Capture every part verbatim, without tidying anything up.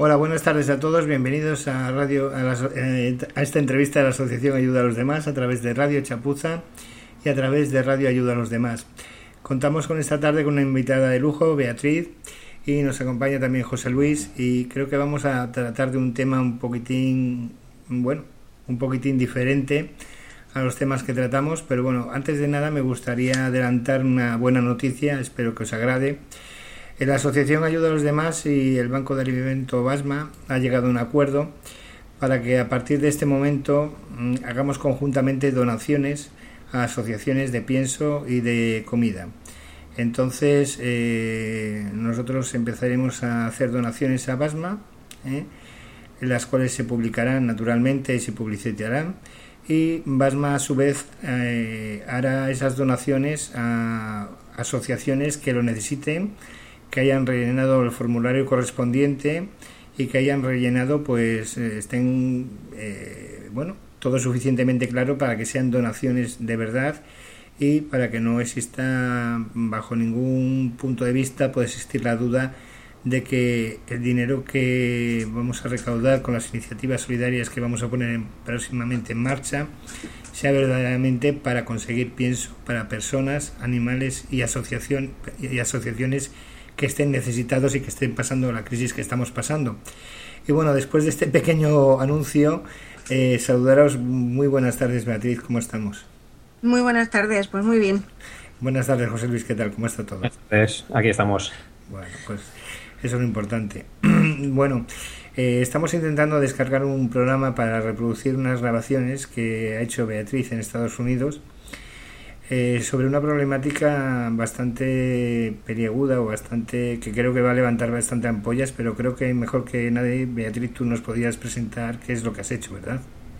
Hola, buenas tardes a todos. Bienvenidos a radio a, la, eh, a esta entrevista de la Asociación Ayuda a los Demás a través de Radio Chapuza y a través de Radio Ayuda a los Demás. Contamos con esta tarde con una invitada de lujo, Beatriz, y nos acompaña también José Luis, y creo que vamos a tratar de un tema un poquitín, bueno, un poquitín diferente a los temas que tratamos, pero bueno, antes de nada me gustaría adelantar una buena noticia, espero que os agrade. La Asociación Ayuda a los Demás y el Banco de Alimento Basma ha llegado a un acuerdo para que a partir de este momento mmm, hagamos conjuntamente donaciones a asociaciones de pienso y de comida. Entonces eh, nosotros empezaremos a hacer donaciones a Basma, ¿eh? en las cuales se publicarán naturalmente y se publicitarán, y Basma a su vez eh, hará esas donaciones a asociaciones que lo necesiten, que hayan rellenado el formulario correspondiente y que hayan rellenado, pues estén, eh, bueno, todo suficientemente claro para que sean donaciones de verdad y para que no exista bajo ningún punto de vista, puede existir la duda de que el dinero que vamos a recaudar con las iniciativas solidarias que vamos a poner en, próximamente en marcha sea verdaderamente para conseguir pienso para personas, animales y, asociación, y asociaciones que estén necesitados y que estén pasando la crisis que estamos pasando. Y bueno, después de este pequeño anuncio, eh, saludaros. Muy buenas tardes, Beatriz, ¿cómo estamos? Muy buenas tardes, pues muy bien. Buenas tardes, José Luis, ¿qué tal? ¿Cómo está todo? Pues aquí estamos. Bueno, pues eso es lo importante. Bueno, eh, estamos intentando descargar un programa para reproducir unas grabaciones que ha hecho Beatriz en Estados Unidos, Eh, sobre una problemática bastante peliaguda o bastante que creo que va a levantar bastante ampollas, pero creo que mejor que nadie, Beatriz, tú nos podías presentar qué es lo que has hecho, ¿verdad?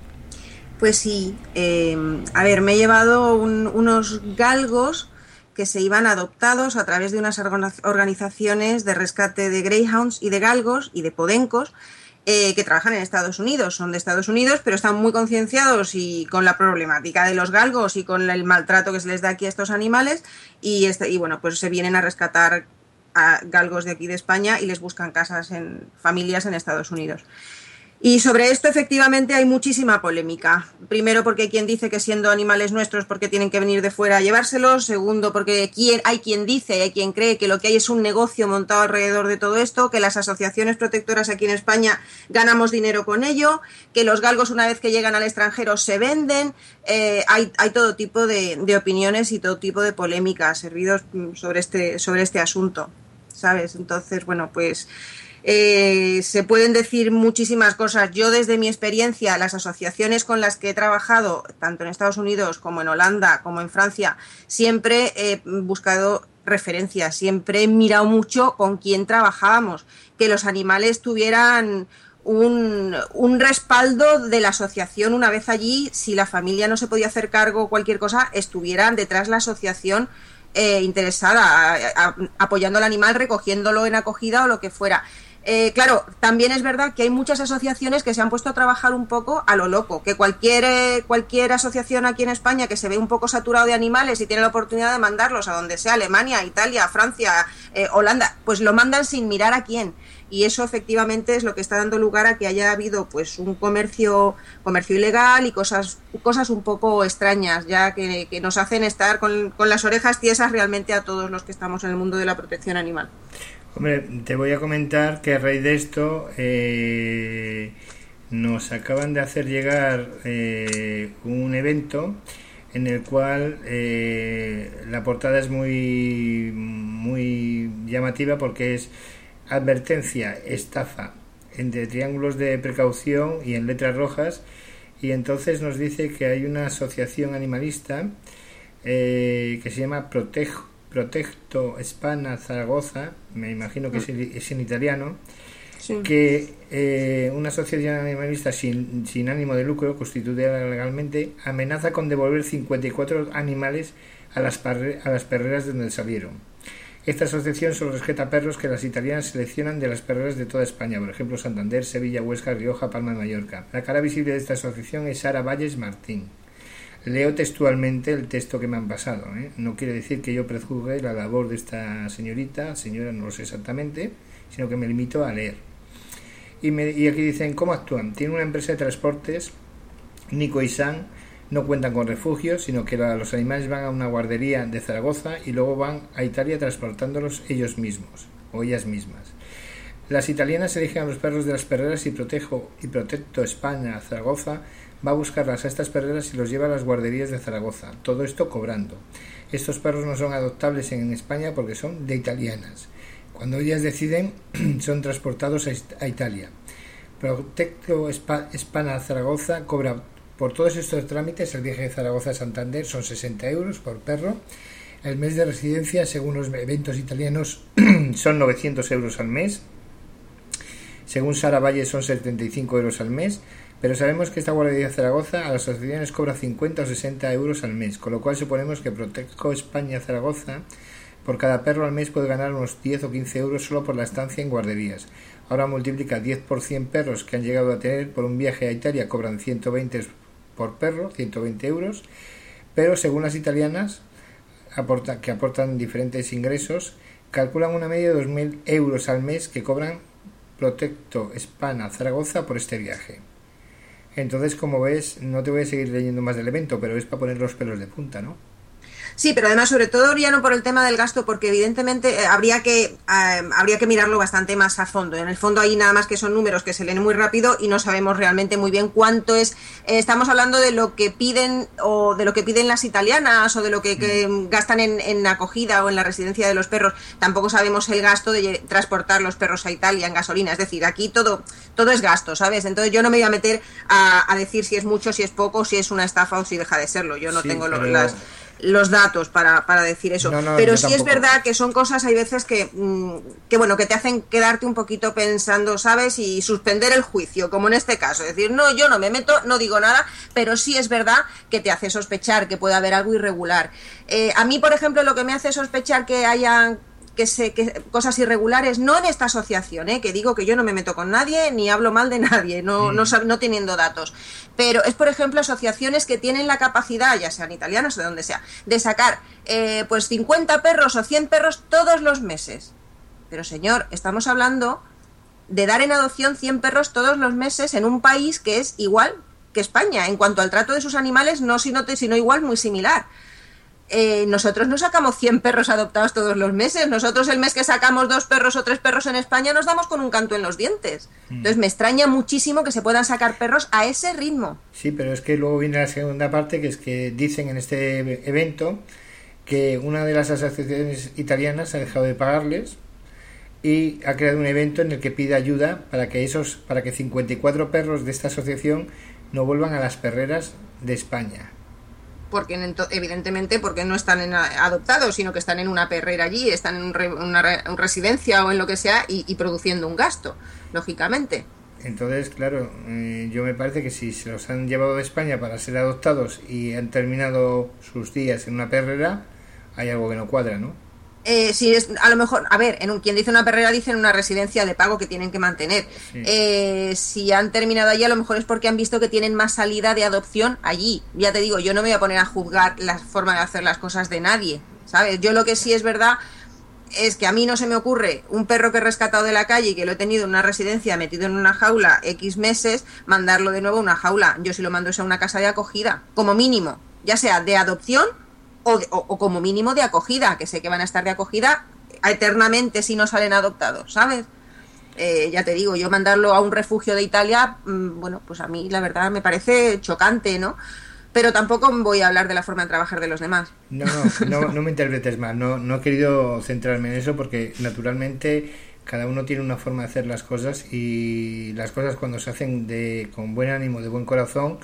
Pues sí, eh, a ver, me he llevado un, unos galgos que se iban adoptados a través de unas organizaciones de rescate de greyhounds y de galgos y de podencos, Eh, que trabajan en Estados Unidos, son de Estados Unidos, pero están muy concienciados y con la problemática de los galgos y con el maltrato que se les da aquí a estos animales y, este, y bueno, pues se vienen a rescatar a galgos de aquí de España y les buscan casas en familias en Estados Unidos. Y sobre esto efectivamente hay muchísima polémica. Primero porque hay quien dice que siendo animales nuestros porque tienen que venir de fuera a llevárselos. Segundo porque hay quien dice y hay quien cree que lo que hay es un negocio montado alrededor de todo esto, que las asociaciones protectoras aquí en España ganamos dinero con ello, que los galgos una vez que llegan al extranjero se venden. Eh, hay, hay todo tipo de, de opiniones y todo tipo de polémicas servidos sobre este, sobre este asunto, ¿sabes? Entonces, bueno, pues Eh, se pueden decir muchísimas cosas. Yo desde mi experiencia, las asociaciones con las que he trabajado, tanto en Estados Unidos como en Holanda, como en Francia, siempre he buscado referencias, siempre he mirado mucho con quién trabajábamos, que los animales tuvieran un, un respaldo de la asociación una vez allí, si la familia no se podía hacer cargo o cualquier cosa, estuvieran detrás la asociación eh, interesada, a, a, apoyando al animal, recogiéndolo en acogida o lo que fuera. Eh, claro, también es verdad que hay muchas asociaciones que se han puesto a trabajar un poco a lo loco, que cualquier, eh, cualquier asociación aquí en España que se ve un poco saturado de animales y tiene la oportunidad de mandarlos a donde sea, Alemania, Italia, Francia, eh, Holanda, pues lo mandan sin mirar a quién. Y eso efectivamente es lo que está dando lugar a que haya habido pues un comercio comercio ilegal y cosas cosas un poco extrañas, ya que, que nos hacen estar con, con las orejas tiesas realmente a todos los que estamos en el mundo de la protección animal. Hombre, te voy a comentar que a raíz de esto eh, nos acaban de hacer llegar eh, un evento en el cual eh, la portada es muy, muy llamativa porque es advertencia, estafa, entre triángulos de precaución y en letras rojas, y entonces nos dice que hay una asociación animalista eh, que se llama Protejo Protecto Spana Zaragoza, me imagino que es, es en italiano, sí. que eh, una asociación animalista sin, sin ánimo de lucro, constituida legalmente, amenaza con devolver cincuenta y cuatro animales a las, parre, a las perreras de donde salieron. Esta asociación solo rescata perros que las italianas seleccionan de las perreras de toda España, por ejemplo Santander, Sevilla, Huesca, Rioja, Palma de Mallorca. La cara visible de esta asociación es Sara Valles Martín. Leo textualmente el texto que me han pasado, ¿eh? No quiere decir que yo prejuzgue la labor de esta señorita, señora no lo sé exactamente, sino que me limito a leer. Y, me, y aquí dicen, ¿cómo actúan? Tienen una empresa de transportes, Nico y San, no cuentan con refugio, sino que la, los animales van a una guardería de Zaragoza y luego van a Italia transportándolos ellos mismos, o ellas mismas. Las italianas eligen a los perros de las perreras y Protejo y Protecto España Zaragoza va a buscarlas a estas perreras y los lleva a las guarderías de Zaragoza, todo esto cobrando. Estos perros no son adoptables en España porque son de italianas. Cuando ellas deciden, son transportados a Italia. Protecto España Zaragoza cobra por todos estos trámites. El viaje de Zaragoza a Santander son sesenta euros por perro. El mes de residencia, según los eventos italianos, son novecientos euros al mes. Según Sara Valle, son setenta y cinco euros al mes. Pero sabemos que esta guardería de Zaragoza a las asociaciones cobra cincuenta o sesenta euros al mes, con lo cual suponemos que Protecco España Zaragoza por cada perro al mes puede ganar unos diez o quince euros solo por la estancia en guarderías. Ahora multiplica diez por cien perros que han llegado a tener por un viaje a Italia, cobran ciento veinte por perro, ciento veinte euros, pero según las italianas, aporta, que aportan diferentes ingresos, calculan una media de dos mil euros al mes que cobran Protecto España Zaragoza por este viaje. Entonces, como ves, no te voy a seguir leyendo más del evento, pero es para poner los pelos de punta, ¿no? Sí, pero además, sobre todo, ya no por el tema del gasto, porque evidentemente eh, habría que eh, habría que mirarlo bastante más a fondo. En el fondo hay nada más que son números que se leen muy rápido y no sabemos realmente muy bien cuánto es. Eh, estamos hablando de lo que piden o de lo que piden las italianas o de lo que, que gastan en, en acogida o en la residencia de los perros. Tampoco sabemos el gasto de transportar los perros a Italia en gasolina. Es decir, aquí todo todo es gasto, ¿sabes? Entonces yo no me voy a meter a, a decir si es mucho, si es poco, si es una estafa o si deja de serlo. Yo no sí, tengo lo, pero... las... los datos para, para decir eso, no, no, pero sí tampoco. Es verdad que son cosas, hay veces que, que bueno, que te hacen quedarte un poquito pensando, ¿sabes? Y suspender el juicio, como en este caso, es decir, no, yo no me meto, no digo nada, pero sí es verdad que te hace sospechar que puede haber algo irregular. Eh, a mí, por ejemplo, lo que me hace sospechar que haya que se que cosas irregulares, no en esta asociación, ¿eh? Que digo que yo no me meto con nadie ni hablo mal de nadie, no, mm. no, no teniendo datos, pero es, por ejemplo, asociaciones que tienen la capacidad, ya sean italianos o de donde sea, de sacar eh, pues cincuenta perros o cien perros todos los meses. Pero señor, estamos hablando de dar en adopción cien perros todos los meses en un país que es igual que España, en cuanto al trato de sus animales, no sino, sino igual, muy similar. Eh, nosotros no sacamos cien perros adoptados todos los meses. Nosotros el mes que sacamos dos perros o tres perros en España nos damos con un canto en los dientes. Entonces me extraña muchísimo que se puedan sacar perros a ese ritmo. Sí, pero es que luego viene la segunda parte, que es que dicen en este evento que una de las asociaciones italianas ha dejado de pagarles y ha creado un evento en el que pide ayuda para que esos, para que cincuenta y cuatro perros de esta asociación no vuelvan a las perreras de España. Porque evidentemente porque no están en adoptados, sino que están en una perrera allí, están en un re, una, re, una residencia o en lo que sea y, y produciendo un gasto, lógicamente. Entonces, claro, eh, yo me parece que si se los han llevado de España para ser adoptados y han terminado sus días en una perrera, hay algo que no cuadra, ¿no? Eh, si es, a lo mejor, a ver, en un, quien dice una perrera dice en una residencia de pago que tienen que mantener. Sí. Eh, si han terminado allí, a lo mejor es porque han visto que tienen más salida de adopción allí. Ya te digo, yo no me voy a poner a juzgar la forma de hacer las cosas de nadie, ¿sabes? Yo lo que sí es verdad es que a mí no se me ocurre un perro que he rescatado de la calle y que lo he tenido en una residencia metido en una jaula X meses, mandarlo de nuevo a una jaula. Yo si lo mando es a una casa de acogida, como mínimo, ya sea de adopción O, de, o, o como mínimo de acogida, que sé que van a estar de acogida eternamente si no salen adoptados, ¿sabes? Eh, ya te digo, yo mandarlo a un refugio de Italia, mmm, bueno, pues a mí la verdad me parece chocante, ¿no? Pero tampoco voy a hablar de la forma de trabajar de los demás. No, no, no, no me interpretes mal, no, no he querido centrarme en eso porque naturalmente cada uno tiene una forma de hacer las cosas y las cosas cuando se hacen de con buen ánimo, de buen corazón,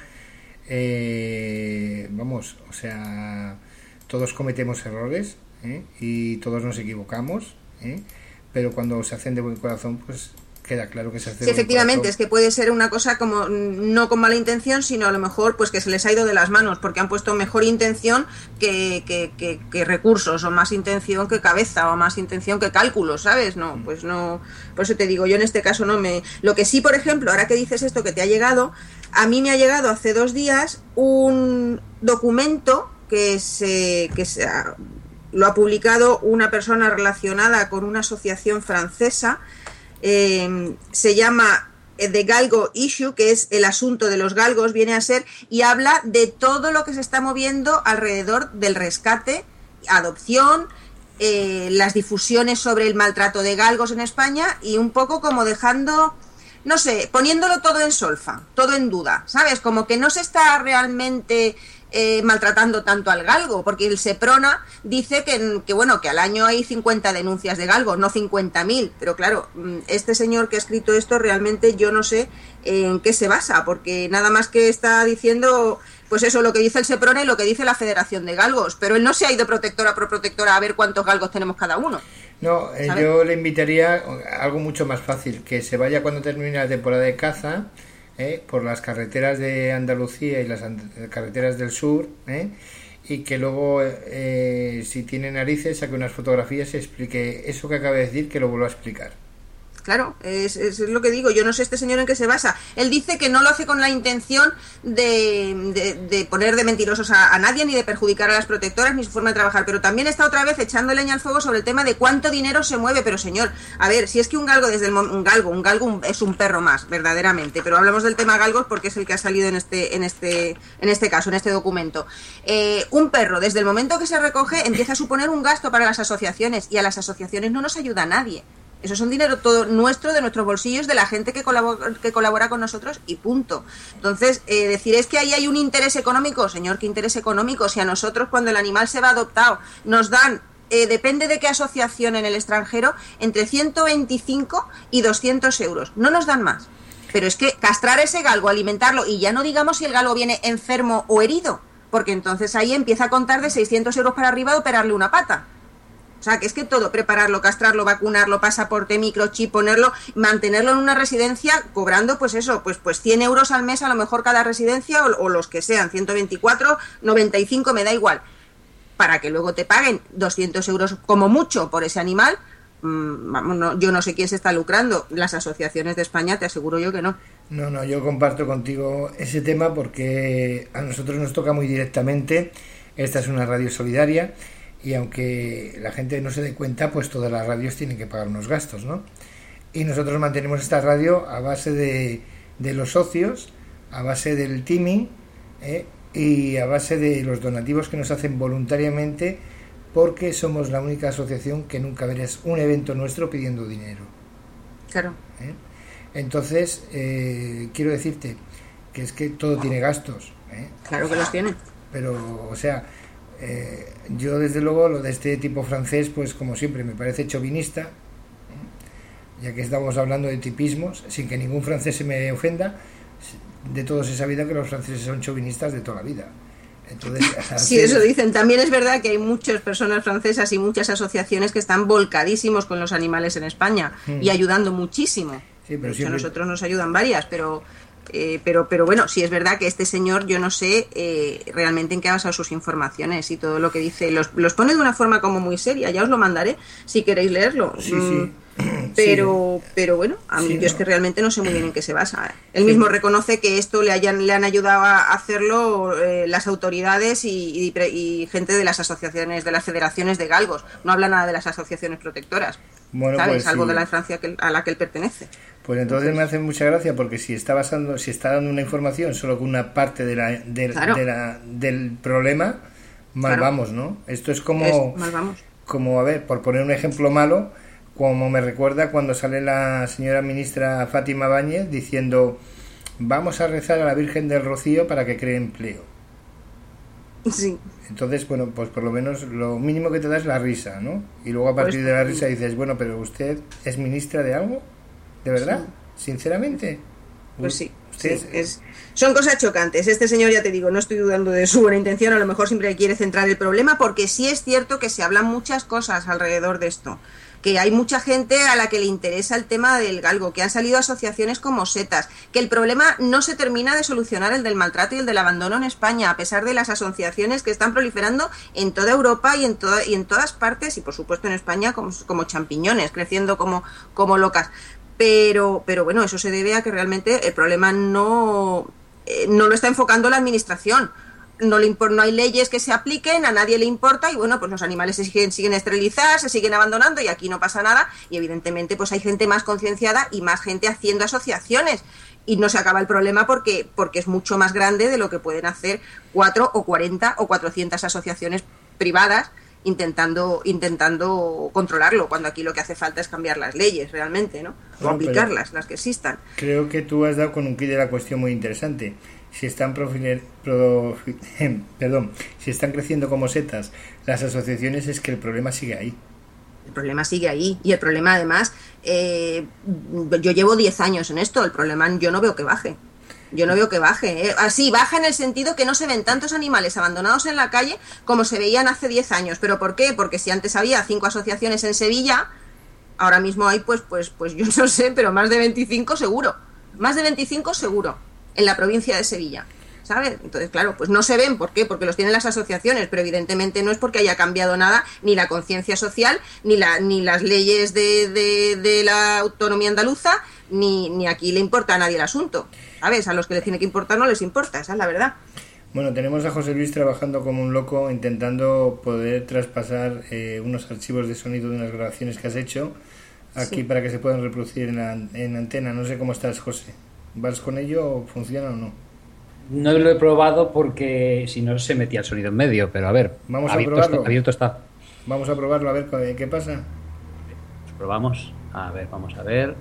eh, vamos, o sea... todos cometemos errores, ¿eh? Y todos nos equivocamos, ¿eh? Pero cuando se hacen de buen corazón, pues queda claro que se hace sí, de buen efectivamente, corazón. Es que puede ser una cosa como no con mala intención, sino a lo mejor pues que se les ha ido de las manos, porque han puesto mejor intención que, que, que, que recursos, o más intención que cabeza, o más intención que cálculos, ¿sabes? No, pues no, por eso te digo, yo en este caso no me... Lo que sí, por ejemplo, ahora que dices esto que te ha llegado, a mí me ha llegado hace dos días un documento que se que se ha, lo ha publicado una persona relacionada con una asociación francesa, eh, se llama The Galgo Issue, que es el asunto de los galgos, viene a ser, y habla de todo lo que se está moviendo alrededor del rescate, adopción, eh, las difusiones sobre el maltrato de galgos en España, y un poco como dejando, no sé, poniéndolo todo en solfa, todo en duda, ¿sabes? Como que no se está realmente eh, maltratando tanto al galgo, porque el Seprona dice que, que, bueno, que al año hay cincuenta denuncias de galgos, no cincuenta mil, pero claro, este señor que ha escrito esto realmente yo no sé en qué se basa, porque nada más que está diciendo, pues eso, lo que dice el Seprona y lo que dice la Federación de Galgos, pero él no se ha ido protectora por protectora a ver cuántos galgos tenemos cada uno. No, eh, yo le invitaría a algo mucho más fácil, que se vaya cuando termine la temporada de caza, eh, por las carreteras de Andalucía y las carreteras del sur, eh, y que luego, eh, si tiene narices, saque unas fotografías y explique eso que acaba de decir, que lo vuelva a explicar. Claro, es, es lo que digo, yo no sé este señor en qué se basa. Él dice que no lo hace con la intención de, de, de poner de mentirosos a, a nadie, ni de perjudicar a las protectoras, ni su forma de trabajar, pero también está otra vez echando leña al fuego sobre el tema de cuánto dinero se mueve. Pero señor, a ver, si es que un galgo desde el un galgo, un galgo un, es un perro más, verdaderamente, pero hablamos del tema galgos porque es el que ha salido en este, en este, en este caso, en este documento. Eh, un perro, desde el momento que se recoge, empieza a suponer un gasto para las asociaciones, y a las asociaciones no nos ayuda a nadie. Eso es un dinero todo nuestro, de nuestros bolsillos, de la gente que colabora, que colabora con nosotros, y punto. Entonces, eh, decir es que ahí hay un interés económico. Señor, ¿qué interés económico? Si a nosotros, cuando el animal se va adoptado, nos dan, eh, depende de qué asociación en el extranjero, entre ciento veinticinco y doscientos euros. No nos dan más. Pero es que castrar ese galgo, alimentarlo, y ya no digamos si el galgo viene enfermo o herido, porque entonces ahí empieza a contar de seiscientos euros para arriba de operarle una pata. O sea, que es que todo, prepararlo, castrarlo, vacunarlo, pasaporte, microchip, ponerlo, mantenerlo en una residencia, cobrando, pues eso, pues pues cien euros al mes a lo mejor cada residencia, o, o los que sean, ciento veinticuatro, noventa y cinco, me da igual, para que luego te paguen doscientos euros como mucho por ese animal. Mmm, vamos, no, yo no sé quién se está lucrando. Las asociaciones de España, te aseguro yo que no. No, no, yo comparto contigo ese tema porque a nosotros nos toca muy directamente. Esta es una radio solidaria, y aunque la gente no se dé cuenta, pues todas las radios tienen que pagar unos gastos, ¿no? Y nosotros mantenemos esta radio a base de, de los socios, a base del teaming, ¿eh? y a base de los donativos que nos hacen voluntariamente, porque somos la única asociación que nunca verás un evento nuestro pidiendo dinero. Claro. ¿Eh? Entonces, eh, quiero decirte que es que todo tiene gastos, ¿eh? Claro que los tiene. Pero, o sea... Eh, yo desde luego lo de este tipo francés, pues como siempre me parece chauvinista, ¿eh? Ya que estamos hablando de tipismos, sin que ningún francés se me ofenda, de todos he sabido que los franceses son chauvinistas de toda la vida. Entonces, sí, eso dicen. También es verdad que hay muchas personas francesas y muchas asociaciones que están volcadísimos con los animales en España, mm. y ayudando muchísimo. Sí, pero de hecho, siempre... a nosotros nos ayudan varias, pero... Eh, pero pero bueno, sí es verdad que este señor, yo no sé eh, realmente en qué ha basado sus informaciones, y todo lo que dice los, los pone de una forma como muy seria. Ya os lo mandaré si queréis leerlo. Sí, sí. Pero sí. pero bueno, a mí sí, yo no. es que realmente no sé muy bien en qué se basa. ¿eh? Él sí. mismo reconoce que esto le hayan le han ayudado a hacerlo eh, las autoridades y, y, y gente de las asociaciones, de las federaciones de galgos. No habla nada de las asociaciones protectoras. Bueno, ¿sabes? Pues, algo sí. de la Francia que, a la que él pertenece. Pues entonces me hace mucha gracia, porque si está basando, si está dando una información solo con una parte de la, de, claro. de la, del problema, mal claro. vamos, ¿no? Esto es como, es, mal vamos. como, a ver, por poner un ejemplo malo, como me recuerda cuando sale la señora ministra Fátima Báñez diciendo: vamos a rezar a la Virgen del Rocío para que cree empleo. Sí. Entonces, bueno, pues por lo menos lo mínimo que te da es la risa, ¿no? Y luego a partir pues, de la risa dices: bueno, pero ¿usted es ministra de algo? ¿De verdad? Sí. ¿Sinceramente? Pues sí, ¿Usted sí es... son cosas chocantes. Este señor, ya te digo, no estoy dudando de su buena intención, a lo mejor siempre quiere centrar el problema, porque sí es cierto que se hablan muchas cosas alrededor de esto, que hay mucha gente a la que le interesa el tema del galgo, que han salido asociaciones como Setas, que el problema no se termina de solucionar, el del maltrato y el del abandono en España, a pesar de las asociaciones que están proliferando en toda Europa y en, toda, y en todas partes, y por supuesto en España como, como champiñones, creciendo como, como locas. Pero, pero bueno, eso se debe a que realmente el problema no, eh, no lo está enfocando la administración. no, le impor, no hay leyes que se apliquen, a nadie le importa y bueno, pues los animales se siguen, siguen esterilizados, se siguen abandonando y aquí no pasa nada y evidentemente pues hay gente más concienciada y más gente haciendo asociaciones y no se acaba el problema porque, porque es mucho más grande de lo que pueden hacer cuatro o cuarenta o cuatrocientas asociaciones privadas intentando intentando controlarlo, cuando aquí lo que hace falta es cambiar las leyes realmente, ¿no? O bueno, aplicarlas, las que existan. Creo que tú has dado con un quid de la cuestión muy interesante. Si están profiler, pro, perdón, si están creciendo como setas las asociaciones es que el problema sigue ahí. El problema sigue ahí y el problema además, eh, yo llevo diez años en esto, el problema yo no veo que baje. Yo no veo que baje. ¿eh? Así, baja en el sentido que no se ven tantos animales abandonados en la calle como se veían hace diez años. ¿Pero por qué? Porque si antes había cinco asociaciones en Sevilla, ahora mismo hay, pues, pues, pues yo no sé, pero más de veinticinco seguro. Más de veinticinco seguro en la provincia de Sevilla. ¿Sabes? Entonces, claro, pues no se ven. ¿Por qué? Porque los tienen las asociaciones, pero evidentemente no es porque haya cambiado nada, ni la conciencia social, ni la ni las leyes de, de, de la autonomía andaluza, ni, ni aquí le importa a nadie el asunto. ¿Sabes? A los que les tiene que importar no les importa, esa es la verdad. Bueno, tenemos a José Luis trabajando como un loco, intentando poder traspasar eh, unos archivos de sonido de unas grabaciones que has hecho aquí sí. Para que se puedan reproducir en, la, en antena. No sé cómo estás, José. ¿Vas con ello? ¿Funciona o no? No lo he probado porque si no se metía el sonido en medio, pero a ver. Vamos a abierto probarlo. Está, abierto está. Vamos a probarlo, a ver qué pasa. Pues probamos. A ver, vamos a ver.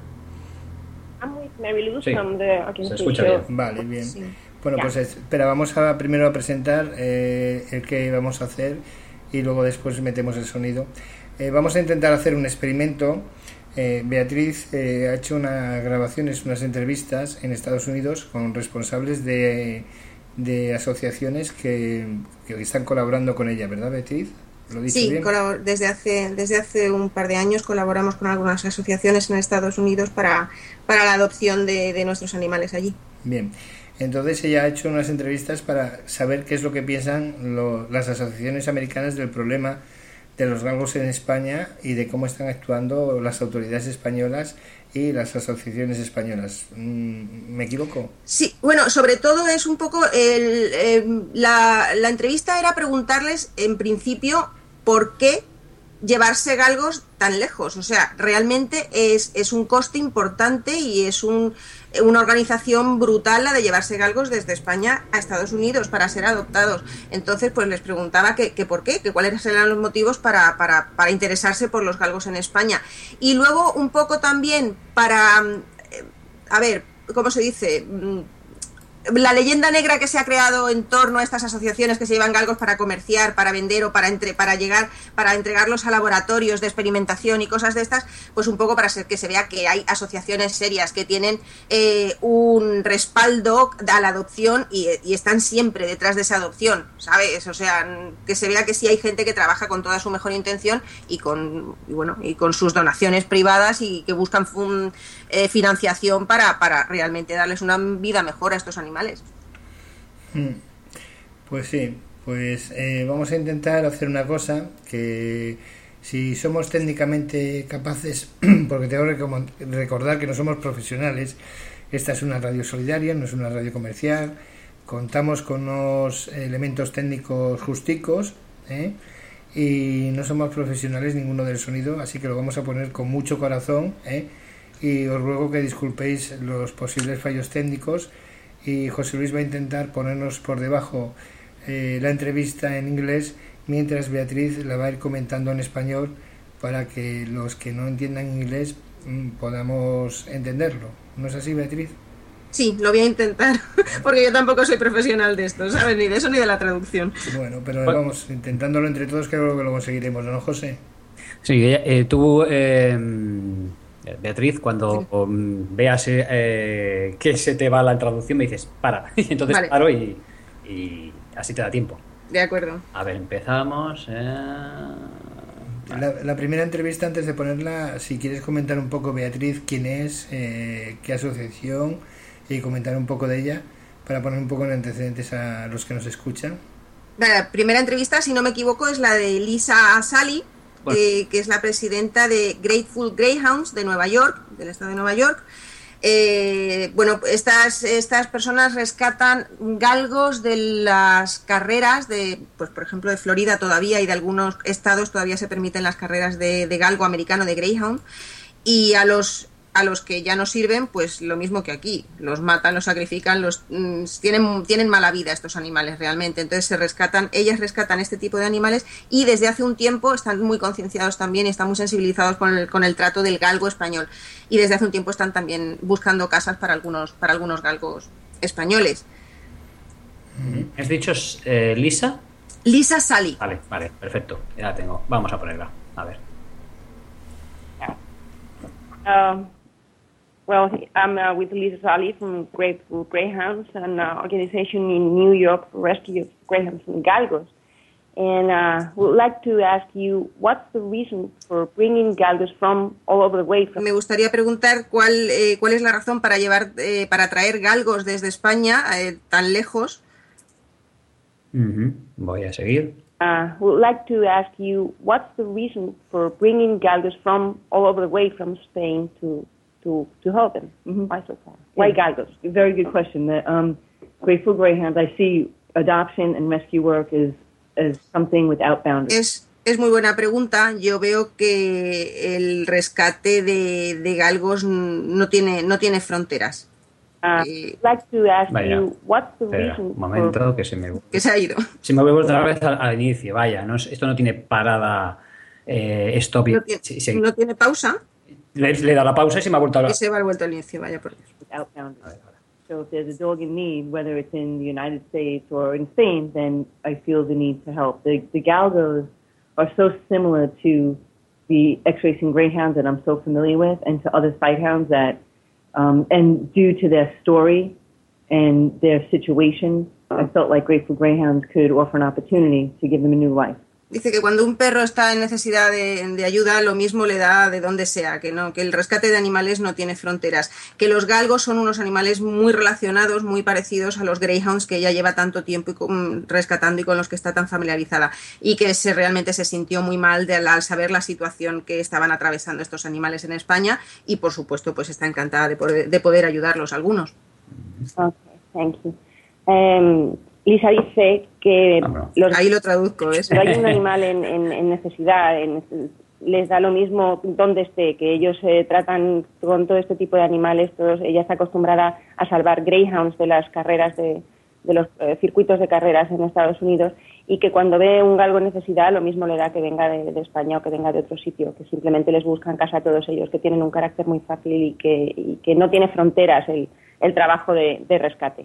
Sí, se escucha bien. Vale, bien. Sí. Bueno, pues espera, vamos a primero a presentar eh, el que vamos a hacer y luego después metemos el sonido. Eh, vamos a intentar hacer un experimento. Eh, Beatriz eh, ha hecho unas grabaciones, unas entrevistas en Estados Unidos con responsables de, de asociaciones que, que están colaborando con ella, ¿verdad, Beatriz? ¿Lo he dicho sí, bien? desde hace desde hace un par de años colaboramos con algunas asociaciones en Estados Unidos para, para la adopción de, de nuestros animales allí. Bien, entonces ella ha hecho unas entrevistas para saber qué es lo que piensan lo, las asociaciones americanas del problema de los galgos en España y de cómo están actuando las autoridades españolas y las asociaciones españolas. ¿Me equivoco? Sí, bueno, sobre todo es un poco el, el, la, la entrevista era preguntarles en principio por qué llevarse galgos tan lejos. O sea, realmente es, es un coste importante y es un, una organización brutal la de llevarse galgos desde España a Estados Unidos para ser adoptados. Entonces, pues les preguntaba que, que por qué, que cuáles eran los motivos para, para, para interesarse por los galgos en España. Y luego un poco también para, a ver, ¿cómo se dice?, la leyenda negra que se ha creado en torno a estas asociaciones que se llevan galgos para comerciar, para vender o para entre, para llegar, para entregarlos a laboratorios de experimentación y cosas de estas, pues un poco para ser que se vea que hay asociaciones serias que tienen eh, un respaldo a la adopción y, y están siempre detrás de esa adopción, ¿sabes? O sea, que se vea que sí hay gente que trabaja con toda su mejor intención y con y bueno y con sus donaciones privadas y que buscan un, eh, financiación para, para realmente darles una vida mejor a estos animales. Pues sí, pues eh, vamos a intentar hacer una cosa que si somos técnicamente capaces, porque tengo que recordar que no somos profesionales, esta es una radio solidaria, no es una radio comercial, contamos con unos elementos técnicos justicos, ¿eh? Y no somos profesionales ninguno del sonido, así que lo vamos a poner con mucho corazón, ¿eh? Y os ruego que disculpéis los posibles fallos técnicos. Y José Luis va a intentar ponernos por debajo eh, la entrevista en inglés mientras Beatriz la va a ir comentando en español para que los que no entiendan inglés mmm, podamos entenderlo. ¿No es así, Beatriz? Sí, lo voy a intentar, porque yo tampoco soy profesional de esto, ¿sabes? Ni de eso ni de la traducción. Bueno, pero vamos, intentándolo entre todos creo que lo conseguiremos, ¿no, José? Sí, eh, tú... Eh... Beatriz, cuando sí. veas eh, que se te va la traducción me dices para, y entonces vale. paro y, y así te da tiempo. De acuerdo. A ver, empezamos. Eh... La, la primera entrevista, antes de ponerla, si quieres comentar un poco, Beatriz, quién es, eh, qué asociación, y comentar un poco de ella para poner un poco en antecedentes a los que nos escuchan. La primera entrevista, si no me equivoco, es la de Lisa Sally. Bueno. Eh, que es la presidenta de Grateful Greyhounds de Nueva York, del estado de Nueva York, Eh, bueno, estas, estas personas rescatan galgos de las carreras de, pues por ejemplo, de Florida todavía, y de algunos estados todavía se permiten las carreras de, de galgo americano, de Greyhound, y a los a los que ya no sirven, pues lo mismo que aquí, los matan, los sacrifican, los mmm, tienen tienen mala vida estos animales realmente. Entonces se rescatan, ellas rescatan este tipo de animales, y desde hace un tiempo están muy concienciados también y están muy sensibilizados con el, con el trato del galgo español, y desde hace un tiempo están también buscando casas para algunos para algunos galgos españoles. ¿Has dicho eh, Lisa? Lisa Sally. Vale, vale, perfecto, ya la tengo, vamos a ponerla, a ver. Um, well, I'm uh, with Lisa Sally from Grateful Greyhounds, an uh, organization in New York for rescue of greyhounds and galgos. And uh, would like to ask you, what's the reason for bringing galgos from all over the way? From Me gustaría preguntar cuál eh, cuál es la razón para llevar eh, para traer galgos desde España eh, tan lejos. Uh-huh. Voy a seguir. Uh, would like to ask you, what's the reason for bringing galgos from all over the way from Spain to to to help them? Mm-hmm. Why so far? Why yeah. galgos? Very good question. The, um, Grateful Greyhounds, I see adoption and rescue work as as something without boundaries. Es es muy buena pregunta. Yo veo que el rescate de, de galgos no tiene no tiene fronteras. Uh, eh, like to ask vaya. you, what's the Espera, reason un momento for... que se me que se ha ido. Se me vuelve otra vez al, al inicio. Vaya, no, esto no tiene parada. Eh, stop. No tiene, sí, sí. no tiene pausa. Le, le he dado la pausa y se me ha vuelto a la... Y se va al vuelto al inicio. Vaya por Dios. Without boundaries. So if there's a dog in need, whether it's in the United States or in Spain, then I feel the need to help. The, the galgos are so similar to the X-racing greyhounds that I'm so familiar with, and to other sighthounds that, um, and due to their story and their situation, I felt like Grateful Greyhounds could offer an opportunity to give them a new life. Dice que cuando un perro está en necesidad de, de ayuda, lo mismo le da de donde sea, que no, que el rescate de animales no tiene fronteras, que los galgos son unos animales muy relacionados, muy parecidos a los greyhounds que ella lleva tanto tiempo y con, rescatando y con los que está tan familiarizada, y que se, realmente se sintió muy mal de, al saber la situación que estaban atravesando estos animales en España, y por supuesto pues está encantada de poder, de poder ayudarlos algunos. Okay, thank you. Um... Lisa dice que los, ahí lo traduzco, ¿ves? Pero hay un animal en, en, en necesidad, en, les da lo mismo donde esté, que ellos eh, tratan con todo este tipo de animales, todos, ella está acostumbrada a salvar greyhounds de las carreras de, de los eh, circuitos de carreras en Estados Unidos, y que cuando ve un galgo en necesidad, lo mismo le da que venga de, de España o que venga de otro sitio, que simplemente les buscan casa a todos ellos, que tienen un carácter muy fácil y que, y que no tiene fronteras el, el trabajo de, de rescate.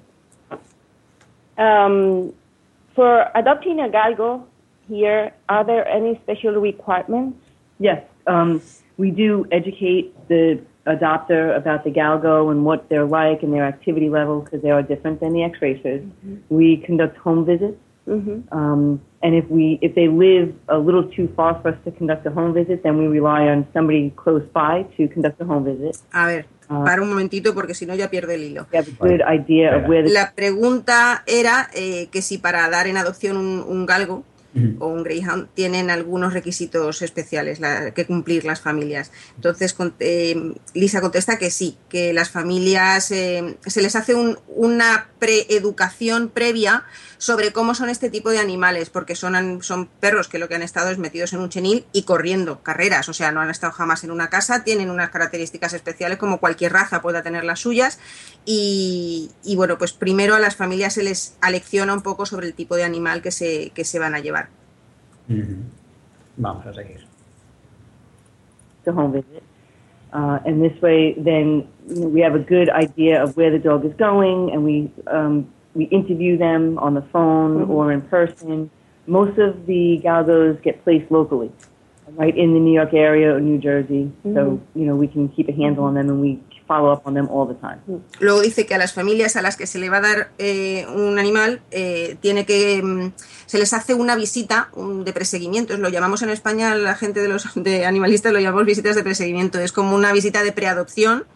Um, for adopting a galgo here, are there any special requirements? Yes, um, we do educate the adopter about the galgo and what they're like and their activity level, because they are different than the X-racers. Mm-hmm. We conduct home visits, mm-hmm. um, and if we if they live a little too far for us to conduct a home visit, then we rely on somebody close by to conduct a home visit. A ver. Para un momentito porque si no ya pierde el hilo. The... La pregunta era eh, que si para dar en adopción un, un galgo uh-huh. o un greyhound tienen algunos requisitos especiales la, que cumplir las familias. Entonces con, eh, Lisa contesta que sí, que las familias eh, se les hace un, una preeducación previa sobre cómo son este tipo de animales, porque son, son perros que lo que han estado es metidos en un chenil y corriendo carreras, o sea, no han estado jamás en una casa, tienen unas características especiales como cualquier raza pueda tener las suyas, y, y bueno, pues primero a las familias se les alecciona un poco sobre el tipo de animal que se, que se van a llevar. Mm-hmm. Vamos a seguir. The home visit. Uh, and this way, then you know, we have a good idea of where the dog is going, and we um, we interview them on the phone mm-hmm. or in person. Most of the galgos get placed locally, right in the New York area or New Jersey. Mm-hmm. So, you know, we can keep a handle on them and we follow up on them all the time. Luego dice que a las familias a las que se le va a dar eh, un animal, eh, tiene que mm, se les hace una visita un, de preseguimiento. Lo llamamos en España, la gente de los de animalistas lo llamamos visitas de preseguimiento. Es como una visita de preadopción,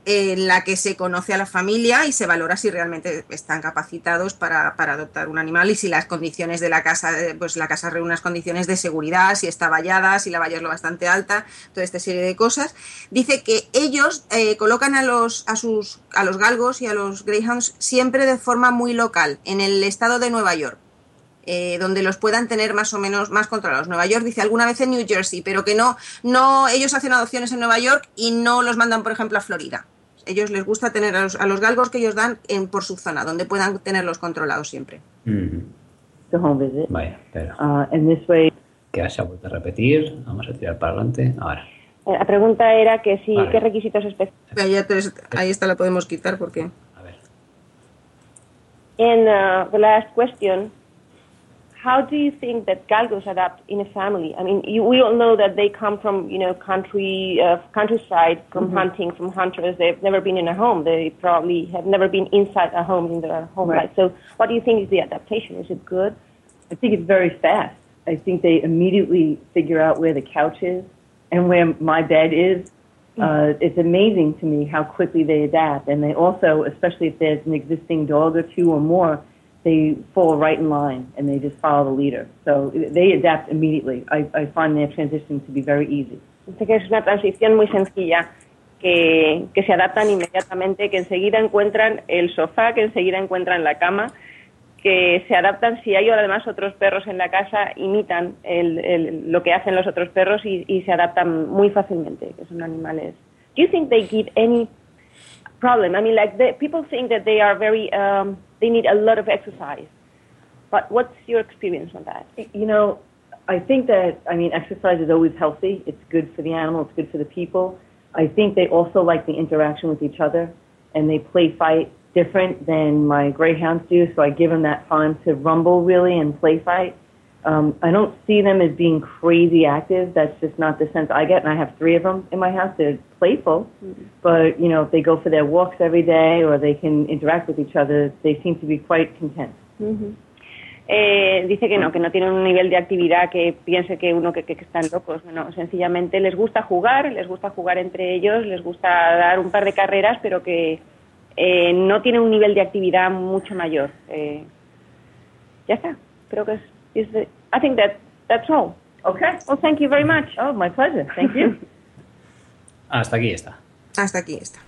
en la que se conoce a la familia y se valora si realmente están capacitados para, para adoptar un animal y si las condiciones de la casa, pues la casa reúne unas condiciones de seguridad, si está vallada, si la valla es lo bastante alta, toda esta serie de cosas. Dice que ellos eh, colocan a los, a, sus, a los galgos y a los greyhounds siempre de forma muy local, en el estado de Nueva York. Eh, donde los puedan tener más o menos más controlados. Nueva York dice alguna vez en New Jersey, pero que no, no ellos hacen adopciones en Nueva York y no los mandan, por ejemplo, a Florida. Ellos les gusta tener a los, a los galgos que ellos dan en, por su zona, donde puedan tenerlos controlados siempre. Mm-hmm. The home visit. Vaya, pero... Uh, and this way... Que se ha vuelto a repetir. Vamos a tirar para adelante. Ahora. La pregunta era que si, vale. ¿qué requisitos específicos? Ahí, ahí esta la podemos quitar porque... A ver. And uh, the last question... How do you think that galgos adapt in a family? I mean, you, we all know that they come from, you know, country, uh, countryside, from mm-hmm. hunting, from hunters. They've never been in a home. They probably have never been inside a home in their home right. life. So what do you think is the adaptation? Is it good? I think it's very fast. I think they immediately figure out where the couch is and where my bed is. Mm-hmm. Uh, it's amazing to me how quickly they adapt. And they also, especially if there's an existing dog or two or more, they fall right in line and they just follow the leader. So they adapt immediately. I, I find their transition to be very easy. Dice que es una transición muy sencilla, que, que se adaptan inmediatamente, que enseguida encuentran el sofá, que enseguida encuentran la cama, que se adaptan. Si hay además otros perros en la casa, imitan el, el, lo que hacen los otros perros y, y se adaptan muy fácilmente, que son animales. Do you think they give any problem? I mean, like the, people think that they are very... Um, they need a lot of exercise. But what's your experience on that? You know, I think that, I mean, exercise is always healthy. It's good for the animal. It's good for the people. I think they also like the interaction with each other, and they play fight different than my greyhounds do, so I give them that time to rumble, really, and play fight. Um, I don't see them as being crazy active. That's just not the sense I get, and I have three of them in my house. They're playful, mm-hmm. but, you know, if they go for their walks every day or they can interact with each other, they seem to be quite content. Mm-hmm. Eh, dice que no, que no tienen un nivel de actividad que piense que uno que, que, que están locos. No, sencillamente les gusta jugar, les gusta jugar entre ellos, les gusta dar un par de carreras, pero que eh, no tienen un nivel de actividad mucho mayor. Eh, ya está, creo que es... is the, I think that that's all. Okay. Well, thank you very much. Oh, my pleasure. Thank you. Hasta aquí está. Hasta aquí está.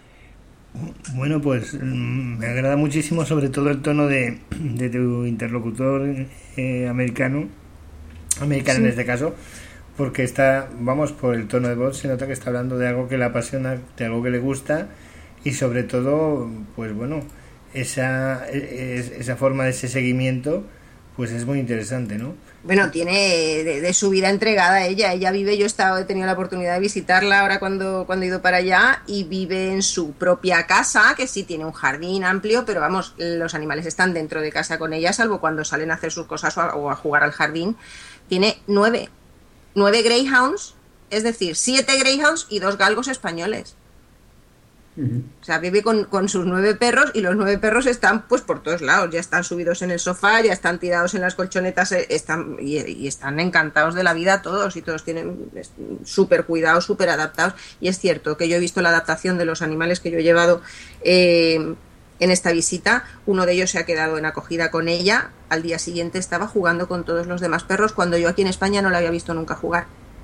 Bueno, pues me agrada muchísimo, sobre todo el tono de, de tu interlocutor eh, americano, americano sí. En este caso, porque está, vamos, por el tono de voz se nota que está hablando de algo que le apasiona, de algo que le gusta y sobre todo, pues bueno, esa, esa forma de ese seguimiento, pues es muy interesante, ¿no? Bueno, tiene de, de su vida entregada ella. Ella vive, yo he, estado, he tenido la oportunidad de visitarla ahora cuando, cuando he ido para allá y vive en su propia casa, que sí tiene un jardín amplio, pero vamos, los animales están dentro de casa con ella, salvo cuando salen a hacer sus cosas o a, o a jugar al jardín. Tiene nueve, nueve greyhounds, es decir, siete greyhounds y dos galgos españoles. O sea, vive con, con sus nueve perros y los nueve perros están pues por todos lados, ya están subidos en el sofá, ya están tirados en las colchonetas, están y, y están encantados de la vida todos y todos tienen súper cuidados, súper adaptados. Y es cierto que yo he visto la adaptación de los animales que yo he llevado eh, en esta visita. Uno de ellos se ha quedado en acogida con ella, al día siguiente estaba jugando con todos los demás perros cuando yo aquí en España no la había visto nunca jugar.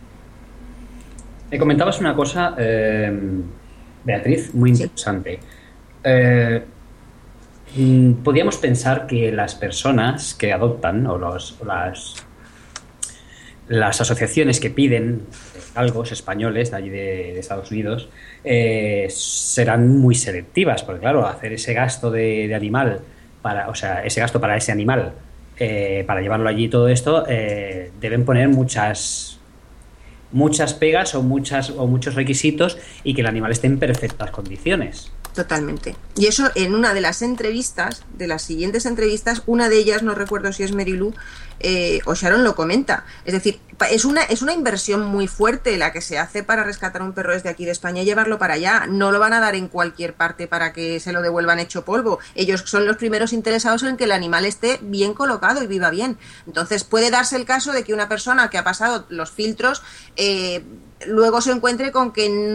Me comentabas una cosa... Eh... Beatriz, muy interesante. Sí. Eh, podríamos pensar que las personas que adoptan o, los, o las, las asociaciones que piden galgos españoles de allí de, de Estados Unidos eh, serán muy selectivas, porque claro, hacer ese gasto de, de animal, para, o sea, ese gasto para ese animal, eh, para llevarlo allí y todo esto, eh, deben poner muchas... muchas pegas o muchas o muchos requisitos y que el animal esté en perfectas condiciones. Totalmente. Y eso en una de las entrevistas, de las siguientes entrevistas, una de ellas, no recuerdo si es Mary eh, o Sharon, lo comenta. Es decir, es una, es una inversión muy fuerte la que se hace para rescatar un perro desde aquí de España y llevarlo para allá. No lo van a dar en cualquier parte para que se lo devuelvan hecho polvo. Ellos son los primeros interesados en que el animal esté bien colocado y viva bien. Entonces puede darse el caso de que una persona que ha pasado los filtros eh, luego se encuentre con que no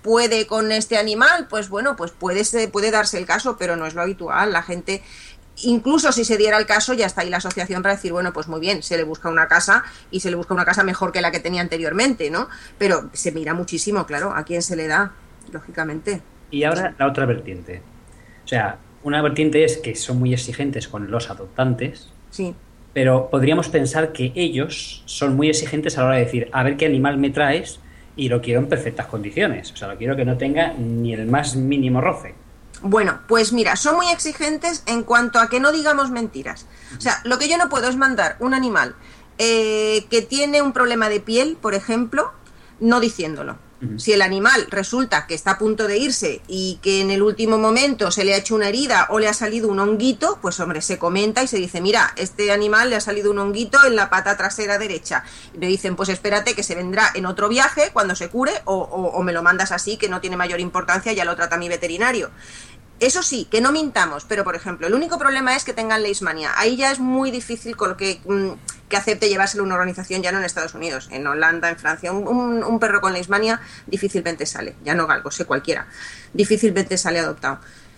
puede con este animal, pues bueno, pues puede, puede darse el caso, pero no es lo habitual. La gente, incluso si se diera el caso, ya está ahí la asociación para decir, bueno, pues muy bien, se le busca una casa y se le busca una casa mejor que la que tenía anteriormente, ¿no? Pero se mira muchísimo, claro, a quién se le da, lógicamente. Y ahora la otra vertiente. O sea, una vertiente es que son muy exigentes con los adoptantes. Sí. Pero podríamos pensar que ellos son muy exigentes a la hora de decir, a ver qué animal me traes y lo quiero en perfectas condiciones. O sea, lo quiero que no tenga ni el más mínimo roce. Bueno, pues mira, son muy exigentes en cuanto a que no digamos mentiras. O sea, lo que yo no puedo es mandar un animal eh, que tiene un problema de piel, por ejemplo, no diciéndolo. Uh-huh. Si el animal resulta que está a punto de irse y que en el último momento se le ha hecho una herida o le ha salido un honguito, pues hombre, se comenta y se dice, mira, este animal le ha salido un honguito en la pata trasera derecha. Y me dicen, pues espérate que se vendrá en otro viaje cuando se cure o, o, o me lo mandas así, que no tiene mayor importancia, ya lo trata mi veterinario. Eso sí, que no mintamos, pero por ejemplo, el único problema es que tengan leishmania. Ahí ya es muy difícil con lo que, que acepte llevárselo a una organización, ya no en Estados Unidos, en Holanda, en Francia. Un, un, un perro con leishmania difícilmente sale, ya no galgo, sé cualquiera, difícilmente sale adoptado.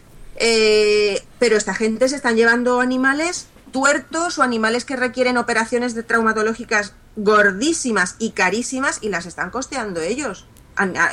Eh, pero esta gente se están llevando animales tuertos o animales que requieren operaciones de traumatológicas gordísimas y carísimas y las están costeando ellos. A, a,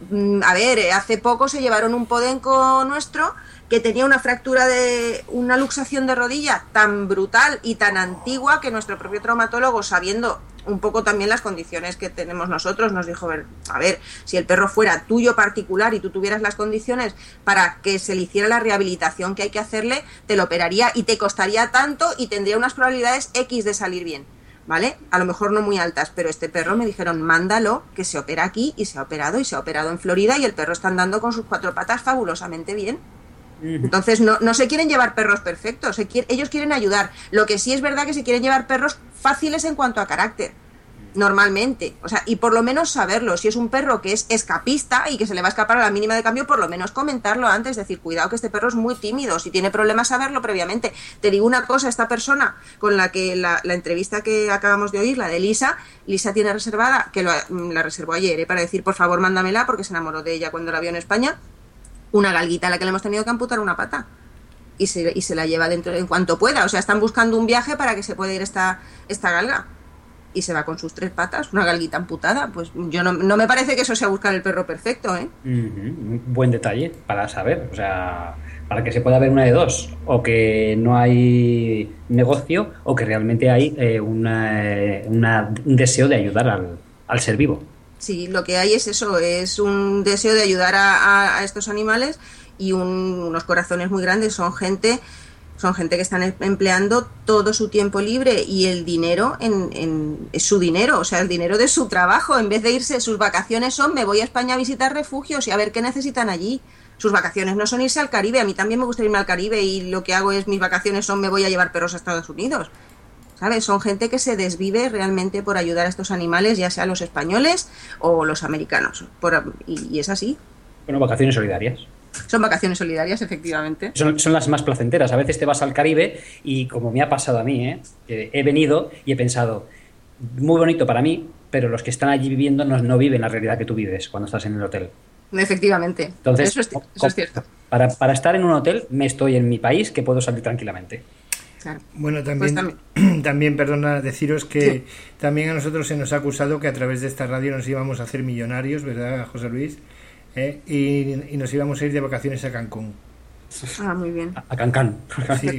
a ver, hace poco se llevaron un podenco nuestro que tenía una fractura de una luxación de rodilla tan brutal y tan antigua que nuestro propio traumatólogo, sabiendo un poco también las condiciones que tenemos nosotros, nos dijo, a ver, si el perro fuera tuyo particular y tú tuvieras las condiciones para que se le hiciera la rehabilitación que hay que hacerle, te lo operaría y te costaría tanto y tendría unas probabilidades X de salir bien. ¿Vale? A lo mejor no muy altas, pero este perro me dijeron, mándalo, que se opera aquí, y se ha operado, y se ha operado en Florida, y el perro está andando con sus cuatro patas fabulosamente bien. Entonces no, no se quieren llevar perros perfectos, se quiere, ellos quieren ayudar. Lo que sí es verdad que se quieren llevar perros fáciles en cuanto a carácter, normalmente. O sea, y por lo menos saberlo. Si es un perro que es escapista y que se le va a escapar a la mínima de cambio, por lo menos comentarlo antes, decir, cuidado que este perro es muy tímido, si tiene problemas saberlo previamente. Te digo una cosa, esta persona con la que la, la entrevista que acabamos de oír, la de Lisa, Lisa tiene reservada, que lo, la reservó ayer, ¿eh? Para decir, por favor, mándamela, porque se enamoró de ella cuando la vio en España, una galguita a la que le hemos tenido que amputar una pata. Y se, y se la lleva dentro en cuanto pueda. O sea, están buscando un viaje para que se pueda ir esta, esta galga. Y se va con sus tres patas, una galguita amputada. Pues yo no, no me parece que eso sea buscar el perro perfecto, ¿eh? Uh-huh. Buen detalle para saber, o sea, para que se pueda ver una de dos, o que no hay negocio, o que realmente hay eh, una, una, un deseo de ayudar al, al ser vivo. Sí, lo que hay es eso, es un deseo de ayudar a, a, a estos animales y un, unos corazones muy grandes, son gente... Son gente que están empleando todo su tiempo libre y el dinero en, en es su dinero, o sea, el dinero de su trabajo. En vez de irse, sus vacaciones son, me voy a España a visitar refugios y a ver qué necesitan allí. Sus vacaciones no son irse al Caribe. A mí también me gusta irme al Caribe y lo que hago es, mis vacaciones son, me voy a llevar perros a Estados Unidos. ¿Sabes? Son gente que se desvive realmente por ayudar a estos animales, ya sea los españoles o los americanos. Por, y, y es así. Bueno, vacaciones solidarias. Son vacaciones solidarias, efectivamente. Son, son las más placenteras. A veces te vas al Caribe y, como me ha pasado a mí, ¿eh? Eh, he venido y he pensado, muy bonito para mí, pero los que están allí viviendo no, no viven la realidad que tú vives cuando estás en el hotel. Efectivamente. Entonces, eso es, eso es cierto. Para, para estar en un hotel me estoy en mi país, que puedo salir tranquilamente. Claro. Bueno, también, pues también, también, perdona, deciros que sí. También a nosotros se nos ha acusado que a través de esta radio nos íbamos a hacer millonarios, ¿verdad, José Luis? ¿Eh? Y, y nos íbamos a ir de vacaciones a Cancún. Ah, muy bien. A, a Cancán. Sí.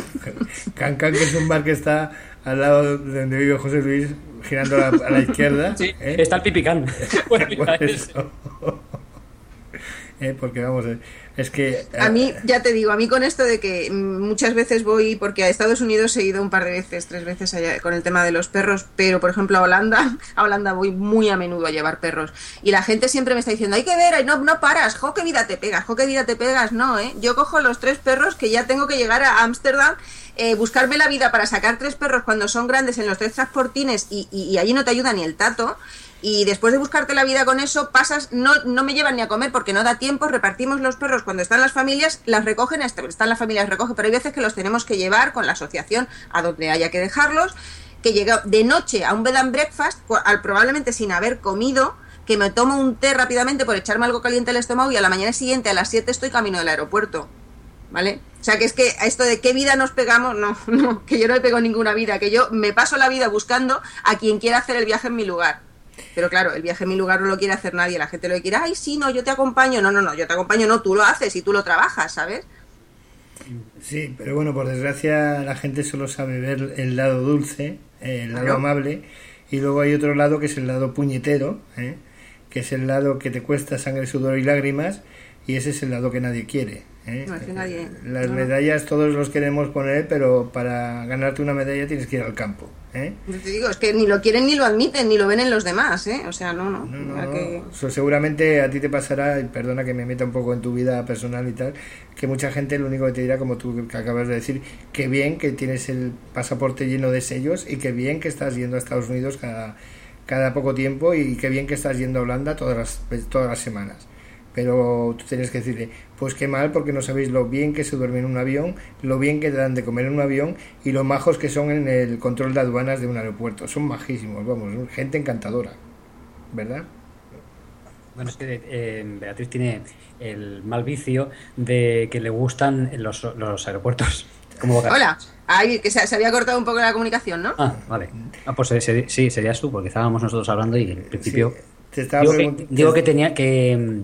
Cancán, que es un bar que está al lado de donde vive José Luis, girando a la, a la izquierda. Sí, ¿eh? Está el Pipicán. Bueno, eso. Eh, porque vamos, es que... A mí, ya te digo, a mí con esto de que muchas veces voy, porque a Estados Unidos he ido un par de veces, tres veces allá con el tema de los perros, pero por ejemplo a Holanda, a Holanda voy muy a menudo a llevar perros, y la gente siempre me está diciendo, hay que ver, no, no paras, jo, qué vida te pegas, jo, qué vida te pegas, no, eh, yo cojo los tres perros que ya tengo que llegar a Ámsterdam, eh, buscarme la vida para sacar tres perros cuando son grandes en los tres transportines y, y, y allí no te ayuda ni el tato. Y después de buscarte la vida con eso, pasas, no, no me llevan ni a comer porque no da tiempo, repartimos los perros cuando están las familias, las recogen, están las familias, recogen, pero hay veces que los tenemos que llevar con la asociación a donde haya que dejarlos, que llega de noche a un bed and breakfast, al, probablemente sin haber comido, que me tomo un té rápidamente por echarme algo caliente al estómago y a la mañana siguiente a las siete estoy camino del aeropuerto, ¿vale? O sea, que es que a esto de qué vida nos pegamos, no, no, que yo no me pego ninguna vida, que yo me paso la vida buscando a quien quiera hacer el viaje en mi lugar. Pero claro, el viaje en mi lugar no lo quiere hacer nadie, la gente lo quiere, ay, sí, no, yo te acompaño, no, no, no, yo te acompaño, no, tú lo haces y tú lo trabajas, ¿sabes? Sí, pero bueno, por desgracia la gente solo sabe ver el lado dulce, el lado claro. amable, y luego hay otro lado que es el lado puñetero, ¿eh? que es el lado que te cuesta sangre, sudor y lágrimas, y ese es el lado que nadie quiere. ¿eh? No, es que nadie, Las no. medallas todos los queremos poner, pero para ganarte una medalla tienes que ir al campo. ¿eh? Yo te digo, es que ni lo quieren ni lo admiten, ni lo ven en los demás, ¿eh? O sea, no, no. no, no, no. Que... So, seguramente a ti te pasará, y perdona que me meta un poco en tu vida personal y tal, que mucha gente lo único que te dirá, como tú que acabas de decir, que bien que tienes el pasaporte lleno de sellos y que bien que estás yendo a Estados Unidos cada, cada poco tiempo y que bien que estás yendo a Holanda todas las, todas las semanas. Pero tú tienes que decirle, pues qué mal, porque no sabéis lo bien que se duerme en un avión, lo bien que te dan de comer en un avión y lo majos que son en el control de aduanas de un aeropuerto. Son majísimos, vamos, gente encantadora, ¿verdad? Bueno, es que eh, Beatriz tiene el mal vicio de que le gustan los, los aeropuertos. Como Hola, ay, que se, se había cortado un poco la comunicación, ¿no? Ah, vale. Ah, pues eh, sí, serías tú, porque estábamos nosotros hablando y en principio... Sí, te estaba digo, pregunt- que, digo que tenía que...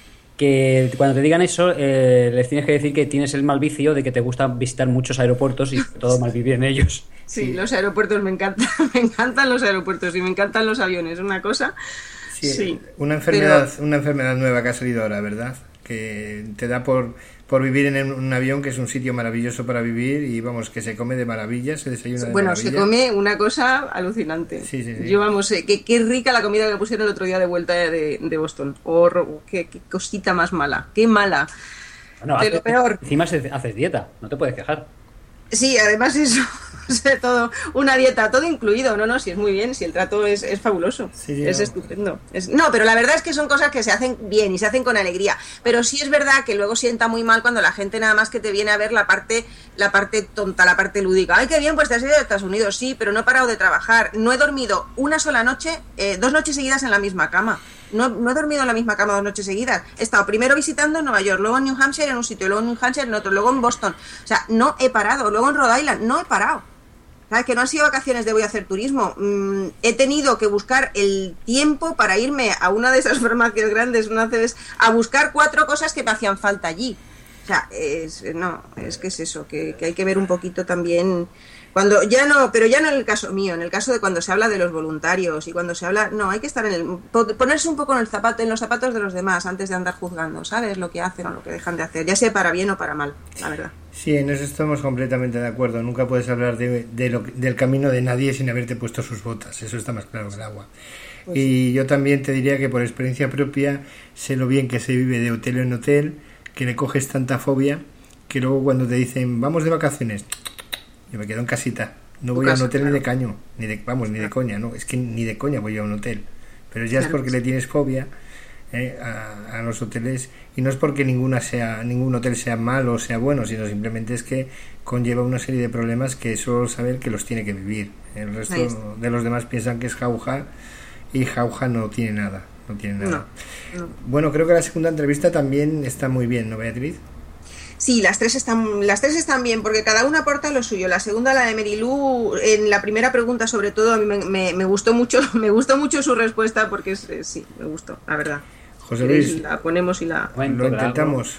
que cuando te digan eso, eh, les tienes que decir que tienes el mal vicio de que te gusta visitar muchos aeropuertos y sobre todo malvivir en ellos. Sí, sí, los aeropuertos me encantan, me encantan los aeropuertos y me encantan los aviones, una cosa... Sí, sí, una enfermedad, pero... una enfermedad nueva que ha salido ahora, ¿verdad? Que te da por, por vivir en un avión, que es un sitio maravilloso para vivir y vamos, que se come de maravilla, se desayuna de bueno, maravilla. se come una cosa alucinante. Sí, sí, sí. Yo vamos, eh, qué, qué rica la comida que pusieron el otro día de vuelta de, de Boston. Oh, qué, qué cosita más mala, qué mala. Bueno, de haces, lo peor. Encima haces dieta, no te puedes quejar. Sí, además eso, o sea, todo, una dieta, todo incluido, no, no, si es muy bien, si el trato es, es fabuloso, sí, sí, es no. estupendo. Es, no, pero la verdad es que son cosas que se hacen bien y se hacen con alegría, pero sí es verdad que luego sienta muy mal cuando la gente nada más que te viene a ver la parte, la parte tonta, la parte lúdica. Ay, qué bien, pues te has ido a Estados Unidos, sí, pero no he parado de trabajar, no he dormido una sola noche, eh, dos noches seguidas en la misma cama. No, no he dormido en la misma cama dos noches seguidas. He estado primero visitando Nueva York, luego en New Hampshire en un sitio, luego en New Hampshire en otro, luego en Boston. O sea, no he parado. Luego en Rhode Island, no he parado. ¿Sabes? Que no han sido vacaciones de voy a hacer turismo. Mm, he tenido que buscar el tiempo para irme a una de esas farmacias grandes, una vez, a buscar cuatro cosas que me hacían falta allí. O sea, es, no, es que es eso, que, que hay que ver un poquito también... Cuando ya no, pero ya no en el caso mío, en el caso de cuando se habla de los voluntarios y cuando se habla, no, hay que estar en el, ponerse un poco en el zapato, en los zapatos de los demás antes de andar juzgando, ¿sabes? Lo que hacen o lo que dejan de hacer, ya sea para bien o para mal, la verdad. Sí, en eso estamos completamente de acuerdo. Nunca puedes hablar de, de lo, del camino de nadie sin haberte puesto sus botas. Eso está más claro que el agua. Pues y sí. Yo también te diría que por experiencia propia sé lo bien que se vive de hotel en hotel, que le coges tanta fobia que luego cuando te dicen vamos de vacaciones, yo me quedo en casita. No voy casa, a un hotel claro. ni de caño, ni de, vamos, ni de coña, no, es que ni de coña voy a un hotel. Pero ya claro, es porque sí. le tienes fobia eh, a, a los hoteles, y no es porque ninguna sea, ningún hotel sea malo o sea bueno, sino simplemente es que conlleva una serie de problemas que solo saber que los tiene que vivir. El resto de los demás piensan que es jauja, y jauja no tiene nada, no tiene nada. No, no. Bueno, creo que la segunda entrevista también está muy bien, ¿no, Beatriz? Sí, las tres están, las tres están bien, porque cada una aporta lo suyo. La segunda, la de Merilú, en la primera pregunta sobre todo, a mí me, me, me gustó mucho, me gustó mucho su respuesta, porque es, eh, sí, me gustó, la verdad. José Luis, la ponemos y la... Lo intentamos.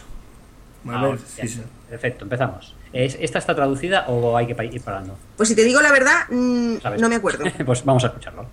A ah, ver, sí, sí. Perfecto, empezamos. ¿Esta está traducida o hay que ir parando? Pues si te digo la verdad, mmm, no me acuerdo. Pues vamos a escucharlo.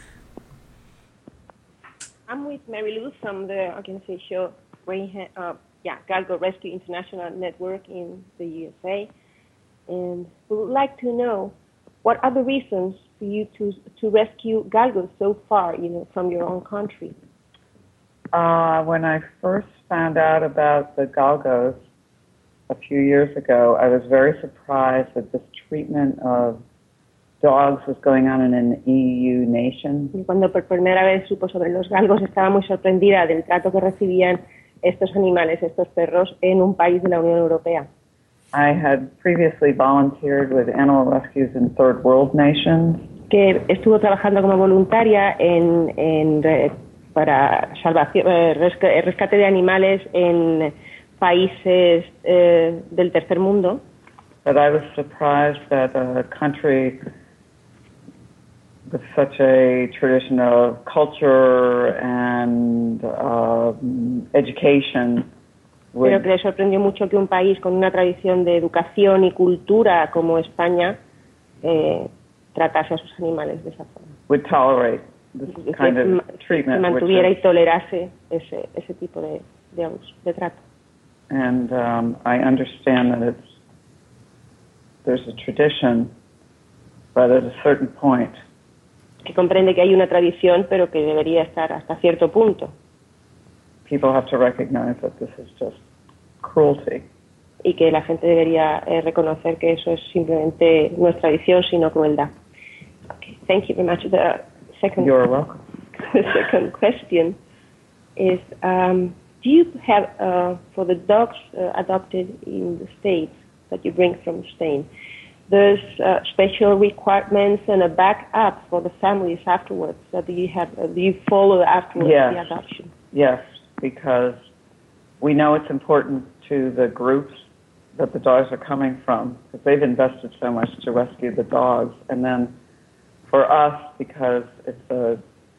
I'm with Merilú from the organization uh, yeah, Galgo Rescue International Network in the U S A, and we would like to know what are the reasons for you to to rescue galgos so far, you know, from your own country. Uh, when I first found out about the galgos a few years ago, I was very surprised that this treatment of dogs was going on in an E U nation. Cuando por primera vez supo sobre los galgos, estaba muy sorprendida del trato que recibían estos animales, estos perros, en un país de la Unión Europea. I had previously volunteered with animal rescues in third world nations. Que estuvo trabajando como voluntaria en, en re, para salvación, eh, rescate de animales en países eh, del tercer mundo. But I was surprised that a country with such a tradition of culture and uh, education would... Pero que le sorprendió mucho que un país con una tradición de educación y cultura como España eh, tratase a sus animales de esa forma. Would tolerate this kind of treatment. Mantuviera which is, y tolerase ese, ese tipo de, de abuso, de trato. And um, I understand that it's there's a tradition, but at a certain point. Que comprende que hay una tradición, pero que debería estar hasta cierto punto. People have to recognize that this is just cruelty. Y que la gente debería eh, reconocer que eso es simplemente no es tradición, sino crueldad. Okay, thank you very much. The second, You're welcome. The second question is, um, do you have, uh, for the dogs uh, adopted in the States that you bring from Spain, there's uh, special requirements and a backup for the families afterwards? So do you have, uh, do you follow afterwards yes. the adoption? Yes, because we know it's important to the groups that the dogs are coming from, because they've invested so much to rescue the dogs. And then for us, because it's a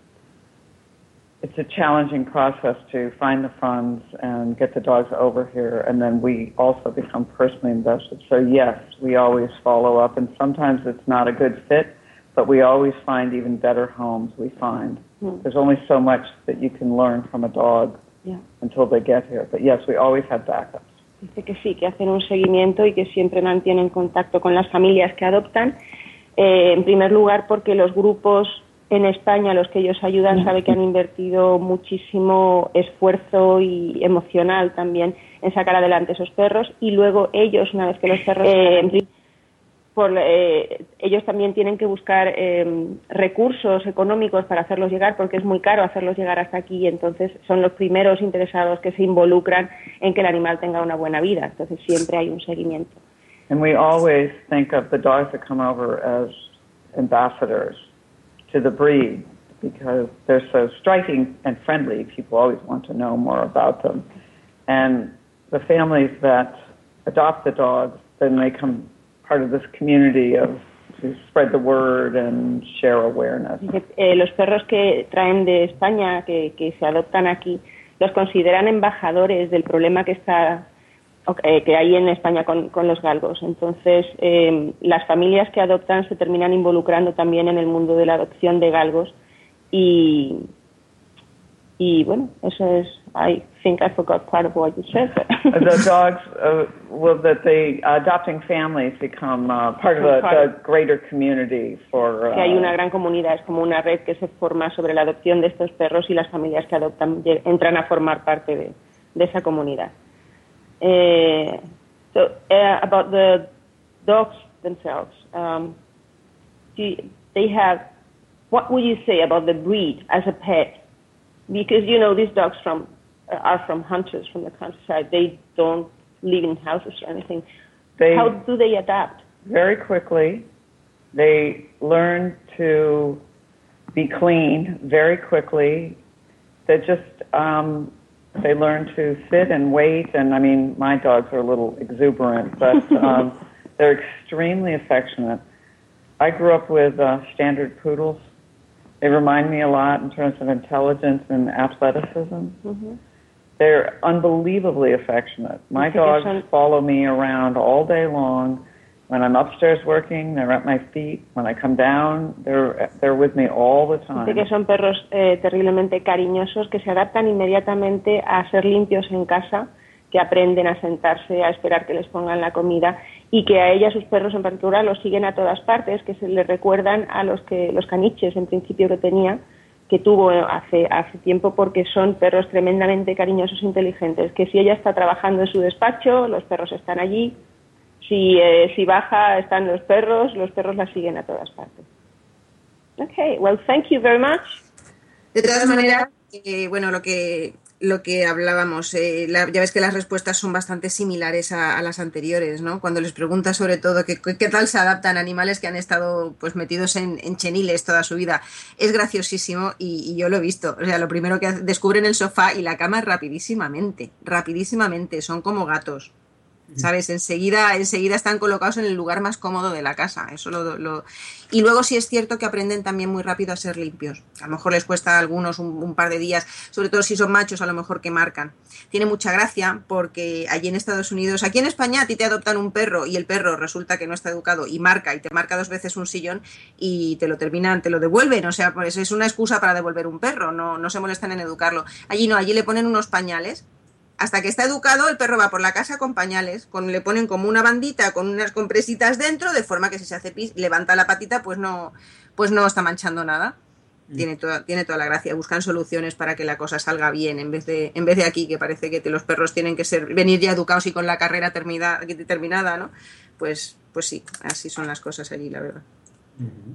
it's a challenging process to find the funds and get the dogs over here, and then we also become personally invested. So yes, we always follow up, and sometimes it's not a good fit, but we always find even better homes, we find. Mm. There's only so much that you can learn from a dog yeah. until they get here. But yes, we always have backups. Dice que sí, que hacen un seguimiento y que siempre mantienen contacto con las familias que adoptan. Eh, en primer lugar, porque los grupos en España, los que ellos ayudan, saben que han invertido muchísimo esfuerzo y emocional también en sacar adelante esos perros. Y luego ellos, una vez que los perros... Eh, por, eh, ellos también tienen que buscar eh, recursos económicos para hacerlos llegar, porque es muy caro hacerlos llegar hasta aquí, y entonces son los primeros interesados que se involucran en que el animal tenga una buena vida. Entonces siempre hay un seguimiento. And we always think of the dogs that come over as ambassadors to the breed, because they're so striking and friendly. People always want to know more about them. And the families that adopt the dogs, then they come part of this community of to spread the word and share awareness. Eh, los perros que traen de España, que, que se adoptan aquí, los consideran embajadores del problema que está eh, que hay en España con, con los galgos. Entonces, eh, las familias que adoptan se terminan involucrando también en el mundo de la adopción de galgos y y bueno, eso es. I think I forgot part of what you said. The dogs, uh, well, that the adopting families become uh, part of the, the greater community for. Uh, que hay una gran comunidad, es como una red que se forma sobre la adopción de estos perros y las familias que adoptan entran a formar parte de, de esa comunidad. Uh, so uh, about the dogs themselves, um, do you, they have. What would you say about the breed as a pet? Because you know these dogs from uh, are from hunters from the countryside. They don't live in houses or anything. They, How do they adapt? Very quickly. They learn to be clean very quickly. They just um, they learn to sit and wait. And I mean, my dogs are a little exuberant, but um, they're extremely affectionate. I grew up with uh, standard poodles. They remind me a lot in terms of intelligence and athleticism. Mm-hmm. They're unbelievably affectionate. My dogs follow me around all day long. When I'm upstairs working, they're at my feet. When I come down, they're they're with me all the time. Dice que son perros eh, terriblemente cariñosos que se adaptan inmediatamente a ser limpios en casa, que aprenden a sentarse, a esperar que les pongan la comida y que a ella, sus perros en particular, los siguen a todas partes, que se les recuerdan a los que los caniches en principio que tenía, que tuvo hace hace tiempo, porque son perros tremendamente cariñosos e inteligentes, que si ella está trabajando en su despacho, los perros están allí, si eh, si baja están los perros, los perros la siguen a todas partes. Okay, well, thank you very much. De todas maneras, eh, bueno, lo que lo que hablábamos, eh, la, ya ves que las respuestas son bastante similares a, a las anteriores, ¿no? Cuando les preguntas sobre todo qué, qué tal se adaptan animales que han estado pues metidos en, en cheniles toda su vida, es graciosísimo y, y yo lo he visto. O sea, lo primero que descubren el sofá y la cama rapidísimamente, rapidísimamente, son como gatos. ¿Sabes? Enseguida, enseguida están colocados en el lugar más cómodo de la casa. Eso lo, lo... Y luego sí es cierto que aprenden también muy rápido a ser limpios. A lo mejor les cuesta a algunos un, un par de días, sobre todo si son machos, a lo mejor que marcan. Tiene mucha gracia porque allí en Estados Unidos, aquí en España a ti te adoptan un perro y el perro resulta que no está educado y marca y te marca dos veces un sillón y te lo terminan, te lo devuelven. O sea, pues es una excusa para devolver un perro, no, no se molestan en educarlo. Allí no, allí le ponen unos pañales. Hasta que está educado, el perro va por la casa con pañales, con, le ponen como una bandita con unas compresitas dentro, de forma que si se hace pis, levanta la patita, pues no, pues no está manchando nada. Mm. Tiene toda, tiene toda la gracia. Buscan soluciones para que la cosa salga bien, en vez de, en vez de aquí, que parece que te, los perros tienen que ser, venir ya educados y con la carrera termina, terminada, ¿no? Pues, pues sí, así son las cosas allí, la verdad. Mm-hmm.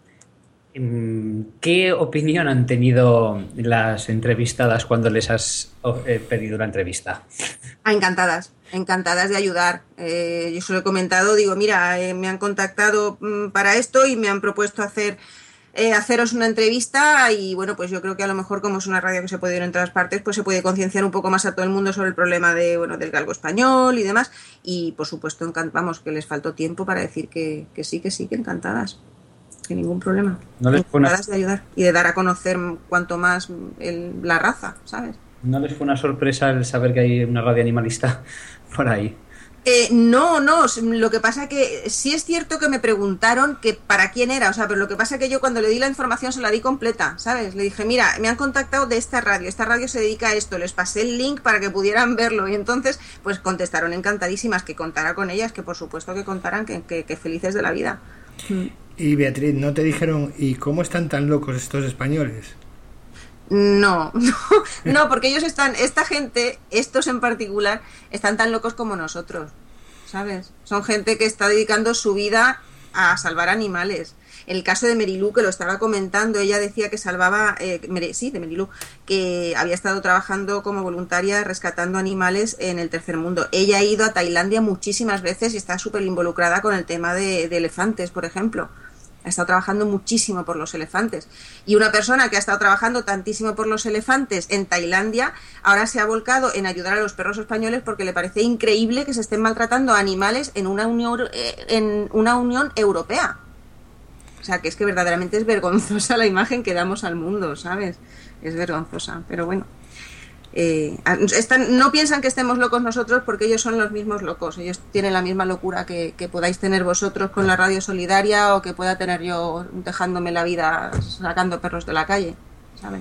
¿Qué opinión han tenido las entrevistadas cuando les has eh, pedido la entrevista? Ah, encantadas, encantadas de ayudar. Eh, yo se lo he comentado, digo, mira, eh, me han contactado mm, para esto y me han propuesto hacer eh, haceros una entrevista y bueno, pues yo creo que a lo mejor como es una radio que se puede ir en todas partes, pues se puede concienciar un poco más a todo el mundo sobre el problema de, bueno, del galgo español y demás. Y por supuesto, encant- vamos, que les faltó tiempo para decir que, que sí, que sí, que encantadas. Sin ningún problema. No les fue una... de ayudar y de dar a conocer cuanto más el, la raza, ¿sabes? ¿No les fue una sorpresa el saber que hay una radio animalista por ahí? Eh, no, no, lo que pasa que sí es cierto que me preguntaron que para quién era, o sea, pero lo que pasa que yo cuando le di la información se la di completa, ¿sabes? Le dije, mira, me han contactado de esta radio, esta radio se dedica a esto, les pasé el link para que pudieran verlo y entonces pues contestaron encantadísimas que contara con ellas, que por supuesto que contaran, que, que, que felices de la vida. Y Beatriz, ¿no te dijeron y cómo están tan locos estos españoles? No, no, no, porque ellos están, esta gente, estos en particular, están tan locos como nosotros, ¿sabes? Son gente que está dedicando su vida a salvar animales. El caso de Merilú, que lo estaba comentando, ella decía que salvaba, eh, sí, de Merilú, que había estado trabajando como voluntaria rescatando animales en el tercer mundo. Ella ha ido a Tailandia muchísimas veces y está súper involucrada con el tema de, de elefantes, por ejemplo. Ha estado trabajando muchísimo por los elefantes. Y una persona que ha estado trabajando tantísimo por los elefantes en Tailandia, ahora se ha volcado en ayudar a los perros españoles porque le parece increíble que se estén maltratando a animales en una unión, en una unión europea. O sea, que es que verdaderamente es vergonzosa la imagen que damos al mundo, ¿sabes? Es vergonzosa, pero bueno. Eh, están, no piensan que estemos locos nosotros porque ellos son los mismos locos. Ellos tienen la misma locura que, que podáis tener vosotros con la radio solidaria o que pueda tener yo dejándome la vida sacando perros de la calle, ¿sabes?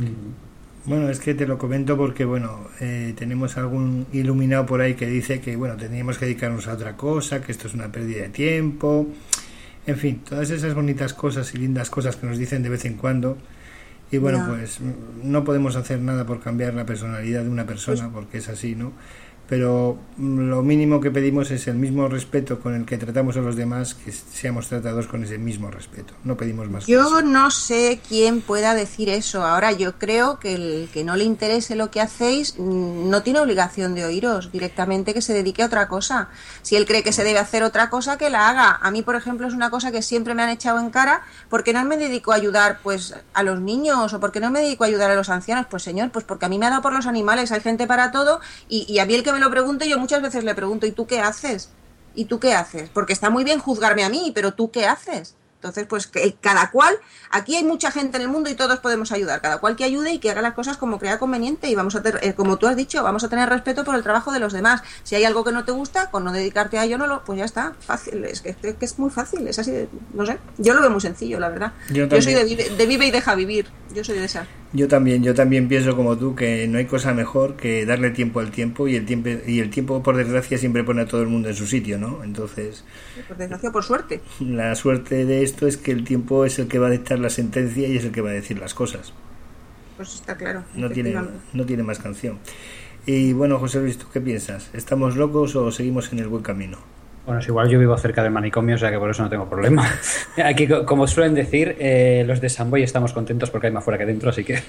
Bueno, es que te lo comento porque, bueno, eh, tenemos algún iluminado por ahí que dice que, bueno, tendríamos que dedicarnos a otra cosa, que esto es una pérdida de tiempo, en fin, todas esas bonitas cosas y lindas cosas que nos dicen de vez en cuando. Y bueno, no. pues no podemos hacer nada por cambiar la personalidad de una persona, pues, porque es así, ¿no? Pero lo mínimo que pedimos es el mismo respeto con el que tratamos a los demás, que seamos tratados con ese mismo respeto. No pedimos más. Yo cosas. No sé quién pueda decir eso. Ahora, yo creo que el que no le interese lo que hacéis no tiene obligación de oíros directamente, que se dedique a otra cosa. Si él cree que se debe hacer otra cosa, que la haga. A mí, por ejemplo, es una cosa que siempre me han echado en cara. ¿Por qué no me dedico a ayudar pues a los niños? ¿O por qué no me dedico a ayudar a los ancianos? Pues señor, pues porque a mí me ha dado por los animales. Hay gente para todo y, y a mí el que me lo pregunte, yo muchas veces le pregunto, ¿y tú qué haces? ¿Y tú qué haces? Porque está muy bien juzgarme a mí, pero ¿tú qué haces? Entonces, pues que cada cual, aquí hay mucha gente en el mundo y todos podemos ayudar, cada cual que ayude y que haga las cosas como crea conveniente y vamos a tener, eh, como tú has dicho, vamos a tener respeto por el trabajo de los demás. Si hay algo que no te gusta, con no dedicarte a ello, no lo, pues ya está, fácil, es que, es que es muy fácil, es así, de, no sé, yo lo veo muy sencillo, la verdad. Yo, yo soy de vive, de vive y deja vivir, yo soy de esa. Yo también, yo también pienso como tú que no hay cosa mejor que darle tiempo al tiempo y el tiempo y el tiempo por desgracia siempre pone a todo el mundo en su sitio, ¿no? Entonces, por desgracia, por suerte. La suerte de esto es que el tiempo es el que va a dictar la sentencia y es el que va a decir las cosas. Pues está claro. No tiene, no tiene más canción. Y bueno, José Luis, ¿tú qué piensas? ¿Estamos locos o seguimos en el buen camino? Bueno, es igual, yo vivo cerca del manicomio, o sea que por eso no tengo problema. Aquí, como suelen decir, eh, los de Samboy estamos contentos porque hay más fuera que dentro, así que...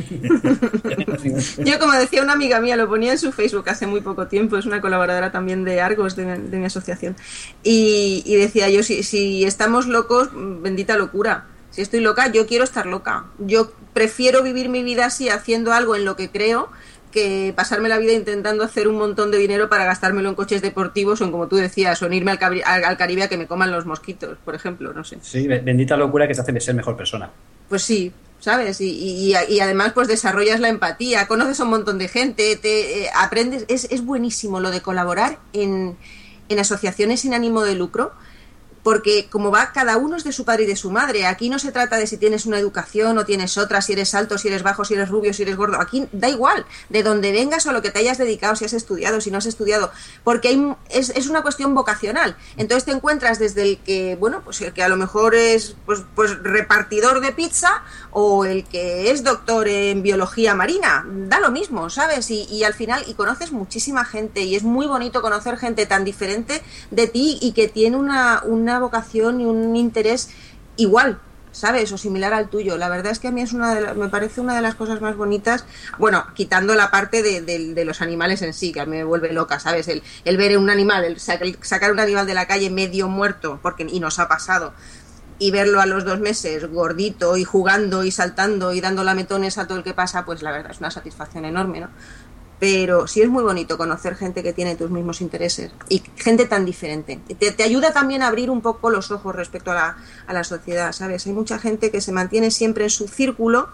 Yo, como decía una amiga mía, lo ponía en su Facebook hace muy poco tiempo, es una colaboradora también de Argos, de, de mi asociación, y, y decía yo, si, si estamos locos, bendita locura. Si estoy loca, yo quiero estar loca. Yo prefiero vivir mi vida así, haciendo algo en lo que creo, que pasarme la vida intentando hacer un montón de dinero para gastármelo en coches deportivos o en, como tú decías, o en irme al, Cari- al, al Caribe a que me coman los mosquitos, por ejemplo, no sé. Sí, bendita locura que te hace de ser mejor persona. Pues sí, ¿sabes? Y, y, y además pues desarrollas la empatía, conoces a un montón de gente, te eh, aprendes, es, es buenísimo lo de colaborar en, en asociaciones sin ánimo de lucro, porque como va, cada uno es de su padre y de su madre. Aquí no se trata de si tienes una educación o tienes otra, si eres alto, si eres bajo, si eres rubio, si eres gordo. Aquí da igual, de donde vengas o lo que te hayas dedicado, si has estudiado, si no has estudiado, porque hay, es, es una cuestión vocacional. Entonces te encuentras desde el que, bueno, pues el que a lo mejor es pues, pues repartidor de pizza o el que es doctor en biología marina. Da lo mismo, ¿sabes? Y, y al final, y conoces muchísima gente y es muy bonito conocer gente tan diferente de ti y que tiene una, una vocación y un interés igual, ¿sabes? O similar al tuyo. La verdad es que a mí es una de la, me parece una de las cosas más bonitas, bueno, quitando la parte de, de, de los animales en sí, que a mí me vuelve loca, ¿sabes? El, el ver un animal, el sacar un animal de la calle medio muerto, porque y nos ha pasado, y verlo a los dos meses gordito y jugando y saltando y dando lametones a todo el que pasa, pues la verdad es una satisfacción enorme, ¿no? Pero sí es muy bonito conocer gente que tiene tus mismos intereses y gente tan diferente. Te, te ayuda también a abrir un poco los ojos respecto a la, a la sociedad, ¿sabes? Hay mucha gente que se mantiene siempre en su círculo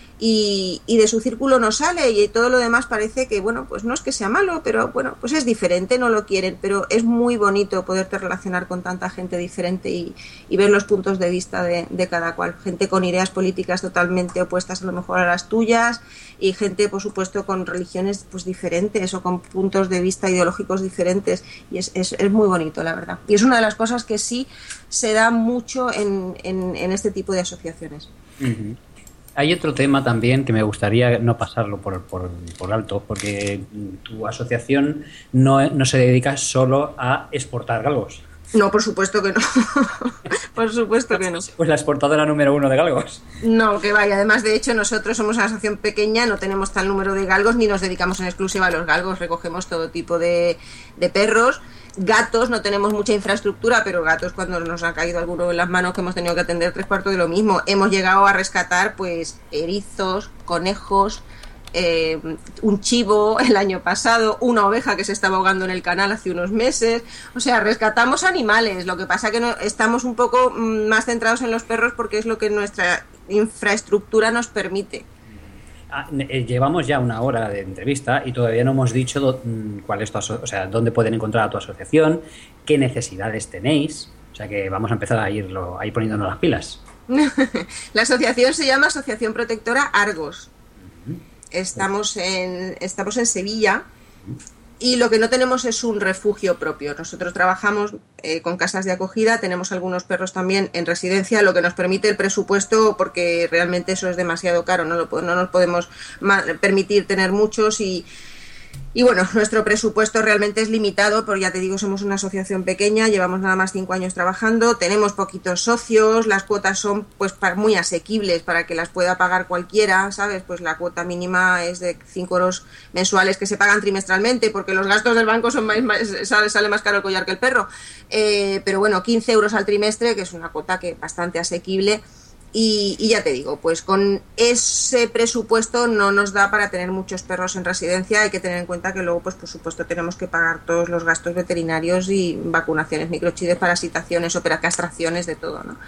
y, y de su círculo no sale y todo lo demás parece que, bueno, pues no es que sea malo, pero bueno, pues es diferente, no lo quieren, pero es muy bonito poderte relacionar con tanta gente diferente y, y ver los puntos de vista de, de cada cual. Gente con ideas políticas totalmente opuestas a lo mejor a las tuyas y gente, por supuesto, con religiones pues diferentes o con puntos de vista ideológicos diferentes y es, es, es muy bonito, la verdad. Y es una de las cosas que sí se da mucho en, en, en este tipo de asociaciones. Uh-huh. Hay otro tema también que me gustaría no pasarlo por, por, por alto, porque tu asociación no, no se dedica solo a exportar galgos. No, por supuesto que no. Por supuesto que no. Pues la exportadora número uno de galgos. No, que vaya. Además, de hecho, nosotros somos una asociación pequeña, no tenemos tal número de galgos ni nos dedicamos en exclusiva a los galgos. Recogemos todo tipo de, de perros. Gatos, no tenemos mucha infraestructura, pero gatos cuando nos ha caído alguno en las manos que hemos tenido que atender tres cuartos de lo mismo. Hemos llegado a rescatar pues erizos, conejos, eh, un chivo el año pasado, una oveja que se estaba ahogando en el canal hace unos meses. O sea, rescatamos animales. Lo que pasa que no, estamos un poco más centrados en los perros porque es lo que nuestra infraestructura nos permite. Ah, llevamos ya una hora de entrevista y todavía no hemos dicho do, cuál es tu aso- o sea, dónde pueden encontrar a tu asociación, qué necesidades tenéis. O sea que vamos a empezar a, irlo, a ir poniéndonos las pilas. La asociación se llama Asociación Protectora Argos. Estamos en, estamos en Sevilla y lo que no tenemos es un refugio propio. Nosotros trabajamos eh, con casas de acogida, tenemos algunos perros también en residencia, lo que nos permite el presupuesto, porque realmente eso es demasiado caro, no, lo, no nos podemos permitir tener muchos y... Y bueno, nuestro presupuesto realmente es limitado, porque ya te digo, somos una asociación pequeña, llevamos nada más cinco años trabajando, tenemos poquitos socios, las cuotas son pues muy asequibles para que las pueda pagar cualquiera, ¿sabes? Pues la cuota mínima es de cinco euros mensuales que se pagan trimestralmente, porque los gastos del banco son más, más, sale, sale más caro el collar que el perro. Eh, pero bueno, quince euros al trimestre, que es una cuota que bastante asequible. Y, y ya te digo, pues con ese presupuesto no nos da para tener muchos perros en residencia. Hay que tener en cuenta que luego, pues por supuesto, tenemos que pagar todos los gastos veterinarios y vacunaciones, microchips, parasitaciones, operacastraciones, de todo, ¿no?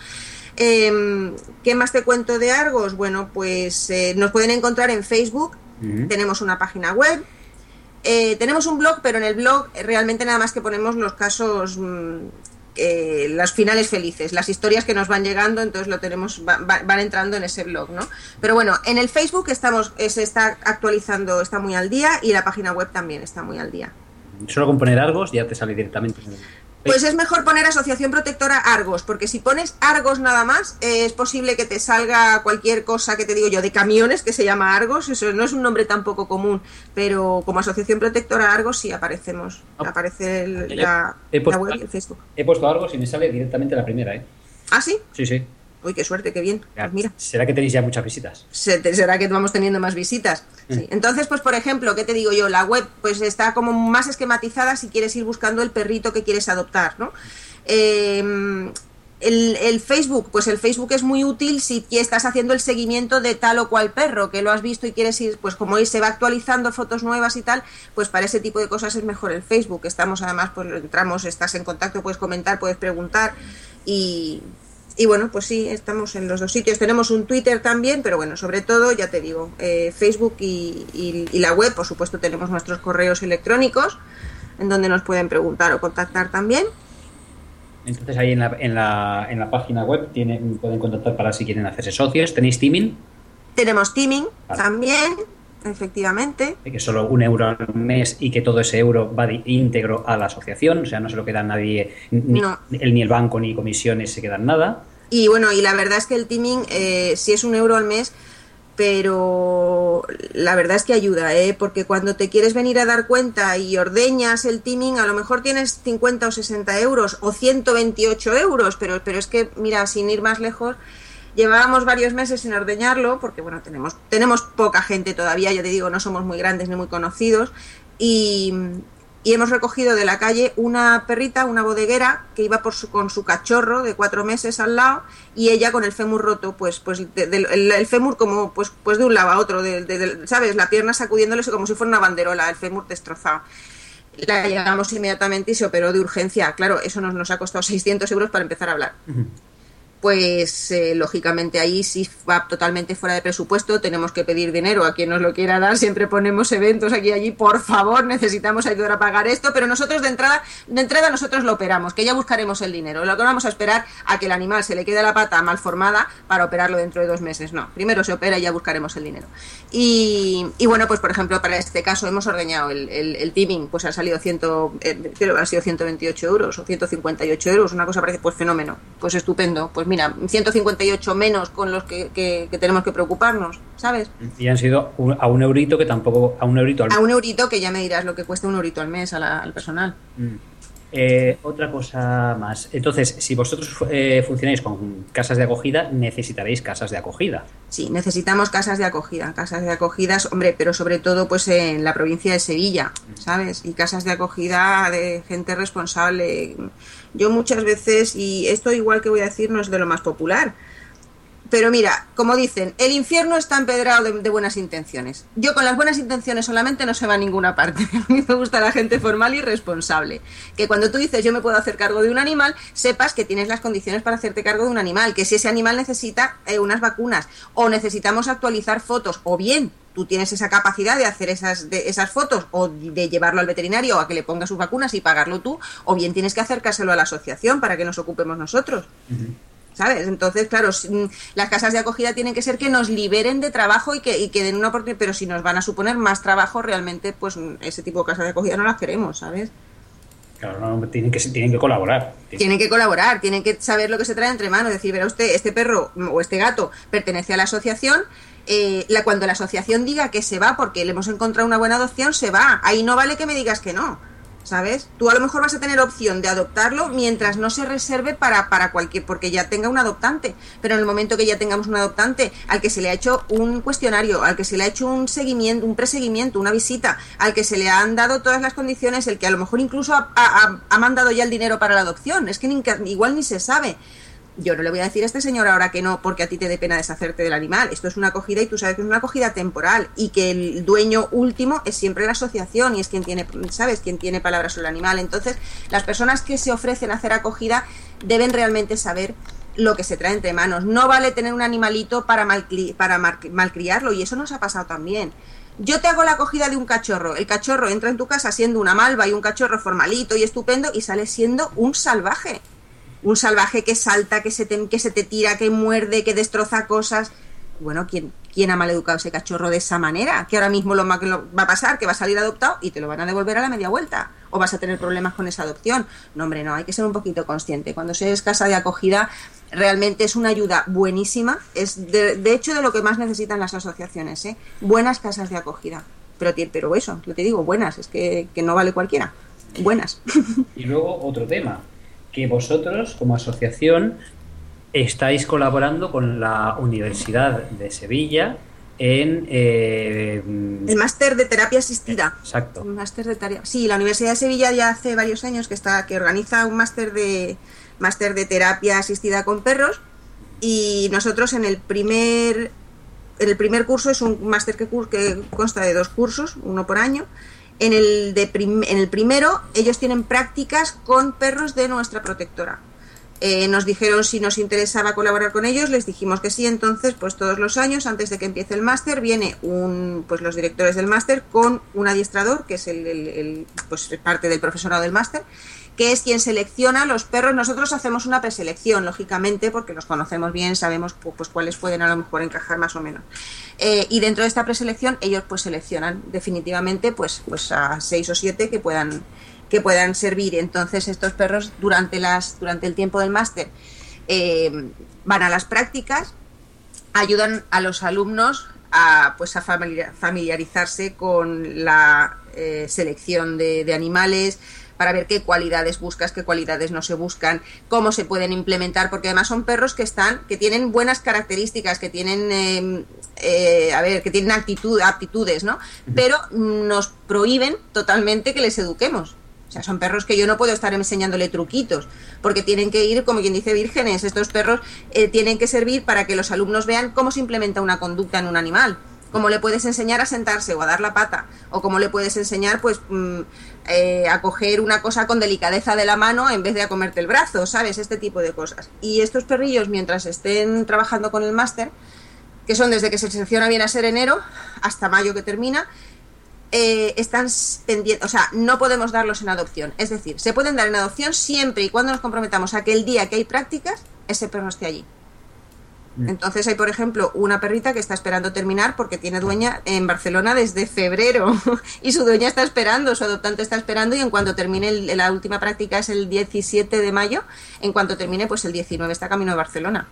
Eh, ¿Qué más te cuento de Argos? Bueno, pues eh, nos pueden encontrar en Facebook, uh-huh. Tenemos una página web, eh, tenemos un blog, pero en el blog realmente nada más que ponemos los casos... Mmm, Eh, las finales felices, las historias que nos van llegando, entonces lo tenemos, va, va, van entrando en ese blog, ¿no? Pero bueno, en el Facebook estamos, se está actualizando, está muy al día y la página web también está muy al día. Solo con poner Argos ya te sale directamente. Pues es mejor poner Asociación Protectora Argos, porque si pones Argos nada más, eh, es posible que te salga cualquier cosa que te digo yo, de camiones, que se llama Argos, eso no es un nombre tampoco común, pero como Asociación Protectora Argos sí aparecemos, oh. aparece el, la, he puesto, la web y el Facebook. He puesto Argos y me sale directamente la primera, ¿eh? ¿Ah, sí? Sí, sí. Uy, qué suerte, qué bien. Ya, pues mira. ¿Será que tenéis ya muchas visitas? ¿Será que vamos teniendo más visitas? Mm. Sí. Entonces, pues por ejemplo, ¿qué te digo yo? La web pues está como más esquematizada si quieres ir buscando el perrito que quieres adoptar, ¿no? Eh, el, el Facebook, pues el Facebook es muy útil si estás haciendo el seguimiento de tal o cual perro, que lo has visto y quieres ir, pues como se va actualizando fotos nuevas y tal, pues para ese tipo de cosas es mejor el Facebook. Estamos además, pues entramos, estás en contacto, puedes comentar, puedes preguntar y... Y bueno, pues sí, estamos en los dos sitios. Tenemos un Twitter también, pero bueno, sobre todo, ya te digo, eh, Facebook y, y, y la web. Por supuesto, tenemos nuestros correos electrónicos, en donde nos pueden preguntar o contactar también. Entonces ahí en la, en la, en la página web tienen, pueden contactar para si quieren hacerse socios. ¿Tenéis teaming? Tenemos teaming vale. también, efectivamente. Que solo un euro al mes y que todo ese euro va de íntegro a la asociación, o sea, no se lo queda a nadie, ni, no. el, ni el banco ni comisiones se quedan nada. Y bueno, y la verdad es que el teaming eh, sí es un euro al mes, pero la verdad es que ayuda, ¿eh? Porque cuando te quieres venir a dar cuenta y ordeñas el teaming, a lo mejor tienes cincuenta o sesenta euros o ciento veintiocho euros, pero, pero es que, mira, sin ir más lejos, llevábamos varios meses sin ordeñarlo, porque bueno, tenemos, tenemos poca gente todavía, ya te digo, no somos muy grandes ni muy conocidos, y, y hemos recogido de la calle una perrita, una bodeguera, que iba por su, con su cachorro de cuatro meses al lado, y ella con el fémur roto, pues, pues de, de, el, el fémur como pues, pues de un lado a otro, de, de, de, ¿sabes? La pierna sacudiéndole como si fuera una banderola, el fémur destrozado. La llevamos inmediatamente y se operó de urgencia. Claro, eso nos, nos ha costado seiscientos euros para empezar a hablar. Uh-huh. Pues eh, lógicamente ahí sí va totalmente fuera de presupuesto, tenemos que pedir dinero a quien nos lo quiera dar, siempre ponemos eventos aquí y allí, por favor, necesitamos ayudar a pagar esto, pero nosotros de entrada, de entrada nosotros lo operamos, que ya buscaremos el dinero, lo que vamos a esperar a que el animal se le quede la pata mal formada para operarlo dentro de dos meses, no, primero se opera y ya buscaremos el dinero. Y, y bueno, pues por ejemplo, para este caso hemos ordeñado el, el, el teaming, pues ha salido, ciento, eh, creo que han sido ciento veintiocho euros o ciento cincuenta y ocho euros, una cosa parece, pues fenómeno, pues estupendo, pues mira, ciento cincuenta y ocho menos con los que, que, que tenemos que preocuparnos, ¿sabes? Y han sido un, a un eurito que tampoco, a un eurito al mes. A un eurito que ya me dirás lo que cuesta un eurito al mes a la, al personal. Mm. Eh, otra cosa más. Entonces, si vosotros eh, funcionáis con casas de acogida, necesitaréis casas de acogida. Sí, necesitamos casas de acogida, casas de acogidas, hombre, pero sobre todo pues en la provincia de Sevilla, ¿sabes? Y casas de acogida de gente responsable. Yo muchas veces, y esto igual que voy a decir no es de lo más popular, pero mira, como dicen, el infierno está empedrado de, de buenas intenciones. Yo con las buenas intenciones solamente no se va a ninguna parte. A mí me gusta la gente formal y responsable. Que cuando tú dices yo me puedo hacer cargo de un animal, sepas que tienes las condiciones para hacerte cargo de un animal. Que si ese animal necesita eh, unas vacunas o necesitamos actualizar fotos, o bien tú tienes esa capacidad de hacer esas, de, esas fotos o de llevarlo al veterinario a que le ponga sus vacunas y pagarlo tú, o bien tienes que acercárselo a la asociación para que nos ocupemos nosotros. Uh-huh. ¿Sabes? Entonces, claro, las casas de acogida tienen que ser que nos liberen de trabajo y que, y que den una oportunidad, pero si nos van a suponer más trabajo, realmente, pues ese tipo de casas de acogida no las queremos, ¿sabes? Claro, no, tienen que tienen que colaborar. Tienen que colaborar, tienen que saber lo que se trae entre manos, decir, verá usted, este perro o este gato pertenece a la asociación, eh, la, cuando la asociación diga que se va porque le hemos encontrado una buena adopción, se va. Ahí no vale que me digas que no. ¿Sabes? Tú a lo mejor vas a tener opción de adoptarlo mientras no se reserve para, para cualquier, porque ya tenga un adoptante, pero en el momento que ya tengamos un adoptante al que se le ha hecho un cuestionario, al que se le ha hecho un seguimiento, un preseguimiento, una visita, al que se le han dado todas las condiciones, el que a lo mejor incluso ha, ha, ha mandado ya el dinero para la adopción, es que ni, igual ni se sabe. Yo no le voy a decir a este señor ahora que no porque a ti te dé pena deshacerte del animal. Esto es una acogida y tú sabes que es una acogida temporal y que el dueño último es siempre la asociación y es quien tiene, ¿sabes? Quien tiene palabra sobre el animal. Entonces, las personas que se ofrecen a hacer acogida deben realmente saber lo que se trae entre manos. No vale tener un animalito para, malcri- para mal- malcriarlo, y eso nos ha pasado también. Yo te hago la acogida de un cachorro. El cachorro entra en tu casa siendo una malva y un cachorro formalito y estupendo y sale siendo un salvaje. Un salvaje que salta, que se te, que se te tira, que muerde, que destroza cosas. Bueno, ¿quién, quién ha maleducado ese cachorro de esa manera? Que ahora mismo lo, lo va a pasar, que va a salir adoptado y te lo van a devolver a la media vuelta. o vas a tener problemas con esa adopción. No, hombre, no, hay que ser un poquito consciente. Cuando se es casa de acogida, realmente es una ayuda buenísima. Es de, de hecho de lo que más necesitan las asociaciones, ¿eh? Buenas casas de acogida. Pero, pero eso, yo te digo, buenas, es que, que no vale cualquiera. Buenas. Y luego otro tema, que vosotros como asociación estáis colaborando con la Universidad de Sevilla en... Eh, el máster de terapia asistida. Exacto. El máster de terapia. Sí, la Universidad de Sevilla ya hace varios años que está que organiza un máster de máster de terapia asistida con perros, y nosotros en el primer el primer curso es un máster que, que consta de dos cursos, uno por año. En el, de prim, en el primero ellos tienen prácticas con perros de nuestra protectora. Eh, nos dijeron si nos interesaba colaborar con ellos, les dijimos que sí. Entonces, pues todos los años, antes de que empiece el máster, viene un, pues los directores del máster con un adiestrador, que es el, el, el pues parte del profesorado del máster, que es quien selecciona los perros. Nosotros hacemos una preselección, lógicamente, porque los conocemos bien, sabemos pues cuáles pueden a lo mejor encajar más o menos. Eh, y dentro de esta preselección, ellos pues seleccionan definitivamente pues, pues a seis o siete que puedan, que puedan servir. Entonces, estos perros durante, las, durante el tiempo del máster eh, van a las prácticas, ayudan a los alumnos a, pues, a familiarizarse con la eh, selección de, de animales, para ver qué cualidades buscas, qué cualidades no se buscan, cómo se pueden implementar, porque además son perros que están, que tienen buenas características, que tienen, eh, eh, a ver, que tienen actitud, aptitudes, ¿no? Pero nos prohíben totalmente que les eduquemos. O sea, son perros que yo no puedo estar enseñándole truquitos, porque tienen que ir, como quien dice, vírgenes. Estos perros eh, tienen que servir para que los alumnos vean cómo se implementa una conducta en un animal. Cómo le puedes enseñar a sentarse o a dar la pata, o cómo le puedes enseñar pues mm, eh, a coger una cosa con delicadeza de la mano en vez de a comerte el brazo, ¿sabes? Este tipo de cosas. Y estos perrillos, mientras estén trabajando con el máster, que son desde que se selecciona, viene a ser enero hasta mayo que termina, eh, están pendientes, o sea, no podemos darlos en adopción. Es decir, se pueden dar en adopción siempre y cuando nos comprometamos a que el día que hay prácticas, ese perro esté allí. Entonces hay, por ejemplo, una perrita que está esperando terminar porque tiene dueña en Barcelona desde febrero y su dueña está esperando, su adoptante está esperando, y en cuanto termine el, la última práctica es el diecisiete de mayo, en cuanto termine pues el diecinueve está camino de Barcelona.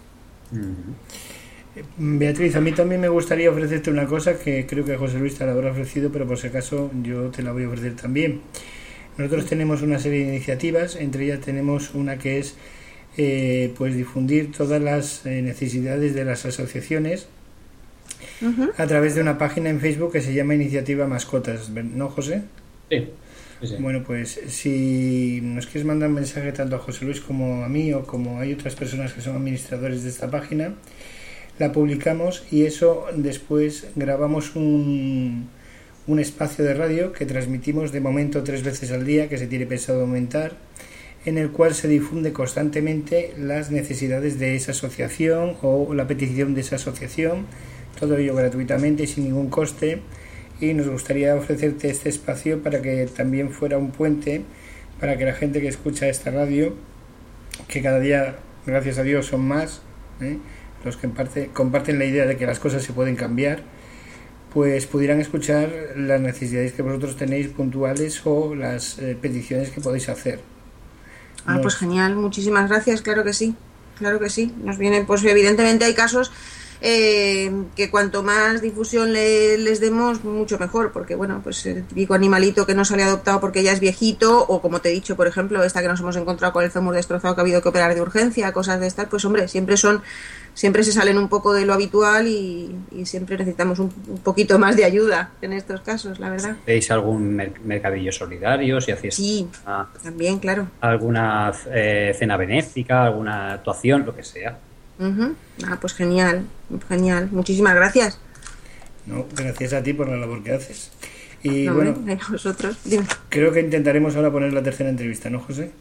Beatriz, a mí también me gustaría ofrecerte una cosa que creo que José Luis te la habrá ofrecido, pero por si acaso yo te la voy a ofrecer también. Nosotros tenemos una serie de iniciativas, entre ellas tenemos una que es Eh, pues difundir todas las eh, necesidades de las asociaciones uh-huh. a través de una página en Facebook que se llama Iniciativa Mascotas, ¿no, José? Sí, sí, sí. Bueno, pues si nos quieres mandar un mensaje tanto a José Luis como a mí, o como hay otras personas que son administradores de esta página, la publicamos y eso después grabamos un, un espacio de radio que transmitimos de momento tres veces al día, que se tiene pensado aumentar, en el cual se difunde constantemente las necesidades de esa asociación o la petición de esa asociación, todo ello gratuitamente y sin ningún coste, y nos gustaría ofrecerte este espacio para que también fuera un puente para que la gente que escucha esta radio, que cada día, gracias a Dios, son más, ¿eh? los que en parte comparten la idea de que las cosas se pueden cambiar, pues pudieran escuchar las necesidades que vosotros tenéis puntuales o las eh, peticiones que podéis hacer. Ah, pues genial, muchísimas gracias, claro que sí, claro que sí. Nos vienen, pues evidentemente hay casos eh, que cuanto más difusión le, les demos, mucho mejor, porque bueno, pues el típico animalito que no sale adoptado porque ya es viejito, o como te he dicho, por ejemplo, esta que nos hemos encontrado con el fémur destrozado que ha habido que operar de urgencia, cosas de estas, pues hombre, siempre son, siempre se salen un poco de lo habitual y, y siempre necesitamos un, un poquito más de ayuda en estos casos, la verdad. ¿Veis algún mer- mercadillo solidario? Si hacéis sí, una, también, claro. alguna eh, cena benéfica, alguna actuación, lo que sea. Uh-huh. Ah, pues genial, genial. Muchísimas gracias. No, gracias a ti por la labor que haces. Y no, bueno, eh, a vosotros. Dime. Creo que intentaremos ahora poner la tercera entrevista, ¿no, José?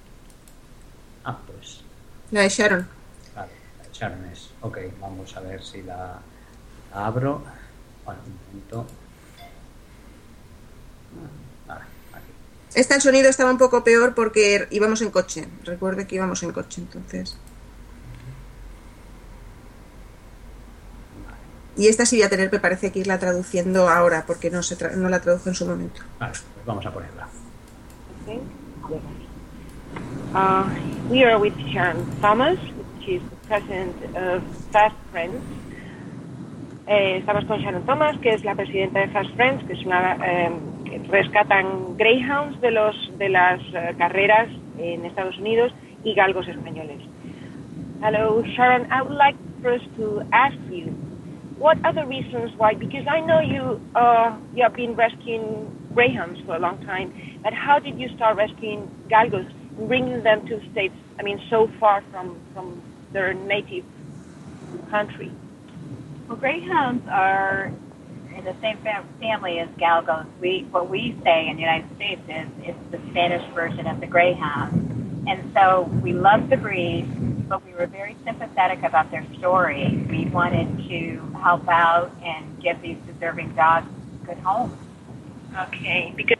Ah, pues. La de Sharon. Vale, la de Sharon es. Ok, vamos a ver si la, la abro. Bueno, un momento. Vale, aquí. Esta el sonido estaba un poco peor porque íbamos en coche. Recuerde que íbamos en coche, entonces. Y esta sí voy a tener, me parece, que irla traduciendo ahora, porque no se tra- no la tradujo en su momento. Vale, pues vamos a ponerla. think. Yes. Uh, we are with Sharon Thomas, she is the president of Fast Friends. Eh, estamos con Sharon Thomas, que es la presidenta de Fast Friends, que es una eh, que rescatan greyhounds de los de las uh, carreras en Estados Unidos y galgos españoles. Hello, Sharon. I would like first to ask you, what are the reasons why? Because I know you uh, you have been rescuing greyhounds for a long time, but how did you start rescuing galgos and bringing them to states? I mean, so far from from their native country. Well, greyhounds are in the same fam- family as galgos. We what we say in the United States is it's the Spanish version of the greyhound, and so we love the breed, but we were very sympathetic about their story. We wanted to help out and give these deserving dogs good homes. Okay, because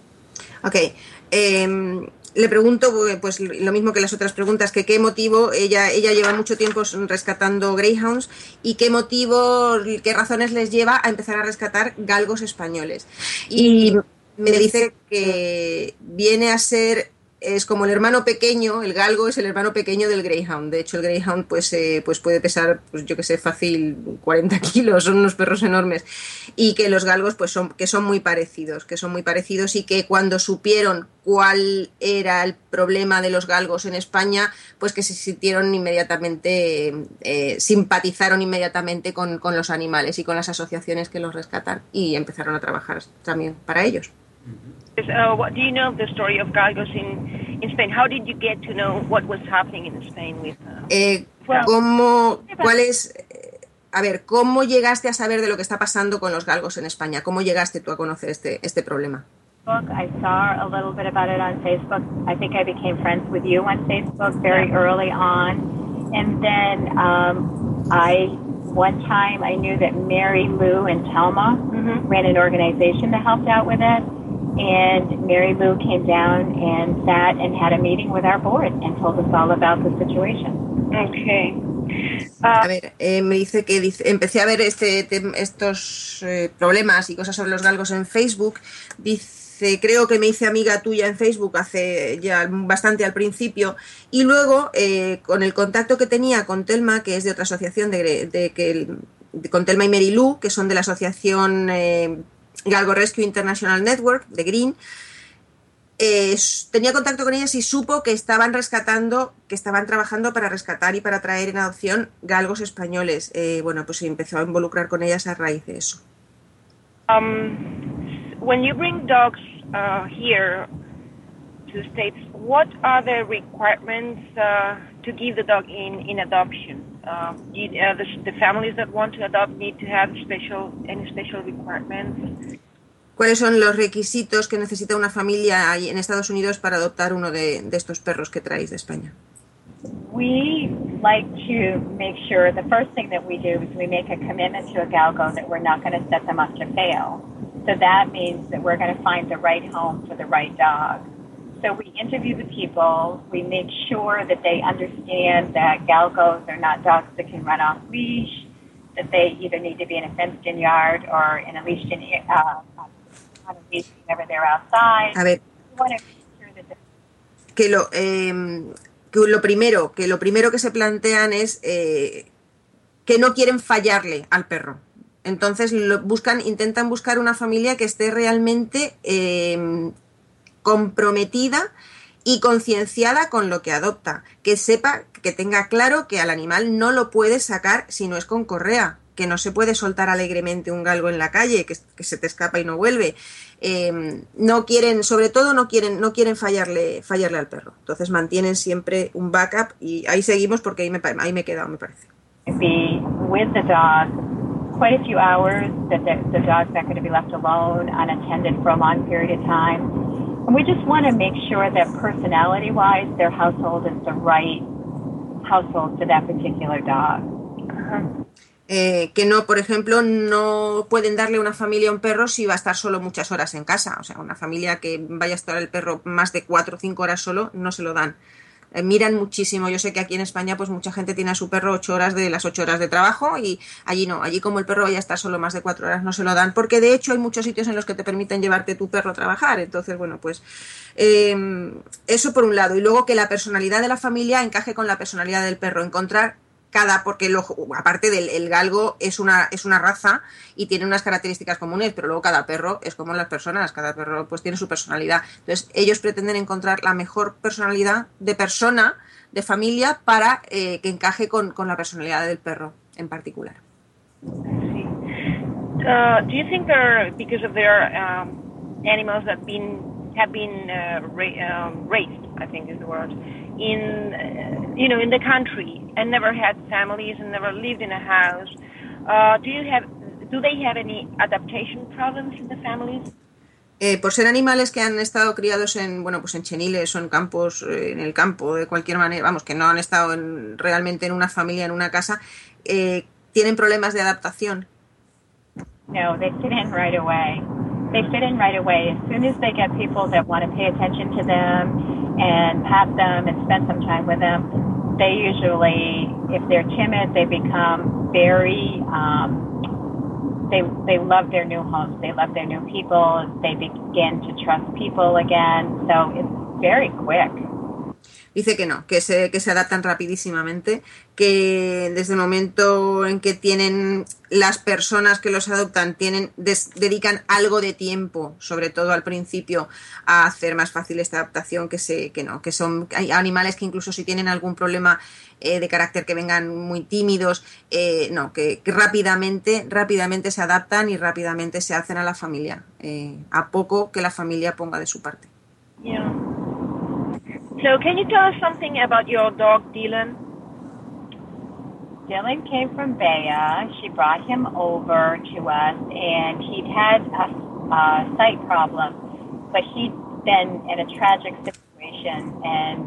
okay. Um, le pregunto, pues lo mismo que las otras preguntas, que qué motivo, ella ella lleva mucho tiempo rescatando greyhounds y qué motivo, qué razones les lleva a empezar a rescatar galgos españoles. Y me dice que viene a ser, es como el hermano pequeño, el galgo es el hermano pequeño del greyhound. De hecho, el greyhound pues, eh, pues puede pesar, pues yo que sé, fácil cuarenta kilos, son unos perros enormes. Y que los galgos pues son, que son muy parecidos, que son muy parecidos y que cuando supieron cuál era el problema de los galgos en España, pues que se sintieron inmediatamente, eh, simpatizaron inmediatamente con, con los animales y con las asociaciones que los rescatan y empezaron a trabajar también para ellos. Uh, what do you know the story of galgos in, in Spain? How did you get to know what was happening in Spain with? Uh, eh, ¿cómo, cuál es, eh, a ver, cómo llegaste a saber de lo que está pasando con los galgos en España? ¿Cómo llegaste tú a conocer este este problema? I saw a little bit about it on Facebook. I think I became friends with you on Facebook very early on, and then um, I one time I knew that Mary Lou and Telma mm-hmm. ran an organization that helped out with it. And Mary Lou came down and sat and had a meeting with our board and told us all about the situation. Okay. Uh, a ver, eh, me dice que dice, empecé a ver este, te, estos eh, problemas y cosas sobre los galgos en Facebook. Dice, creo que me hice amiga tuya en Facebook hace ya bastante al principio. Y luego, eh, con el contacto que tenía con Telma, que es de otra asociación, de, de, de, de, con Telma y Mary Lou, que son de la asociación Eh, Galgo Rescue International Network, de Green, eh, tenía contacto con ellas y supo que estaban rescatando, que estaban trabajando para rescatar y para traer en adopción galgos españoles. Eh, bueno, pues se empezó a involucrar con ellas a raíz de eso. Um, when you bring dogs uh, here to states, what are the requirements uh, to give the dog in, in adoption? Uh, you, uh, the, the families that want to adopt need to have special any special requirements. ¿Cuáles son los requisitos que necesita una familia en Estados Unidos para adoptar uno de, de estos perros que traéis de España? We like to make sure, the first thing that we do is we make a commitment to a galgo that we're not going to set them up to fail. So that means that we're going to find the right home for the right dog. So we interview the people, we make sure that they understand that galgos are not dogs that can run off leash, that they either need to be in a fenced-in yard or in a leashed-in uh, on a leash whenever they're outside. A ver, we want to make sure that the- que lo eh, que lo primero que lo primero que se plantean es eh, que no quieren fallarle al perro. Entonces lo buscan, intentan buscar una familia que esté realmente eh, comprometida y concienciada con lo que adopta, que sepa, que tenga claro que al animal no lo puedes sacar si no es con correa, que no se puede soltar alegremente un galgo en la calle, que, que se te escapa y no vuelve. Eh, no quieren, sobre todo no quieren, no quieren fallarle, fallarle al perro. Entonces mantienen siempre un backup y ahí seguimos porque ahí me, ahí me he quedado, me parece. Be with the dog quite a few hours, that the, the dog's not going to be left alone, unattended for a long period of time. And we just want to make sure that personality-wise, their household is the right household for that particular dog. Uh-huh. Eh, que no, por ejemplo, no pueden darle a una familia a un perro si va a estar solo muchas horas en casa. O sea, una familia que vaya a estar el perro más de cuatro o cinco horas solo, no se lo dan. Eh, miran muchísimo. Yo sé que aquí en España pues mucha gente tiene a su perro ocho horas de las ocho horas de trabajo y allí no. Allí como el perro vaya a estar solo más de cuatro horas no se lo dan porque de hecho hay muchos sitios en los que te permiten llevarte tu perro a trabajar. Entonces, bueno, pues eh, eso por un lado. Y luego que la personalidad de la familia encaje con la personalidad del perro. Encontrar cada, porque lo, aparte del el galgo es una, es una raza y tiene unas características comunes, pero luego cada perro es como las personas, cada perro pues tiene su personalidad. Entonces ellos pretenden encontrar la mejor personalidad de persona, de familia, para eh, que encaje con, con la personalidad del perro en particular. Uh, do you think they're, because of their um, animals that been have been uh, ra- um, raised, I think is the word, in uh, you know in the country and never had families and never lived in a house? Uh, do you have do they have any adaptation problems in the families? Eh, por ser animales que han estado criados en bueno pues en cheniles o en campos, eh, en el campo de cualquier manera, vamos, que no han estado en, realmente en una familia, en una casa, eh, ¿tienen problemas de adaptación? No, they fit in right away. They fit in right away. As soon as they get people that want to pay attention to them and pat them and spend some time with them, they usually, if they're timid, they become very, um, they they love their new homes. They love their new people. They begin to trust people again. So it's very quick. Dice que no, que se, que se adaptan rapidísimamente, que desde el momento en que tienen las personas que los adoptan, tienen des, dedican algo de tiempo, sobre todo al principio, a hacer más fácil esta adaptación, que se, que no, que son hay animales que incluso si tienen algún problema eh, de carácter que vengan muy tímidos, eh, no, que, que rápidamente, rápidamente se adaptan y rápidamente se hacen a la familia, eh, a poco que la familia ponga de su parte. Yeah. So can you tell us something about your dog, Dylan? Dylan came from Baya. She brought him over to us, and he'd had a, a sight problem, but he'd been in a tragic situation, and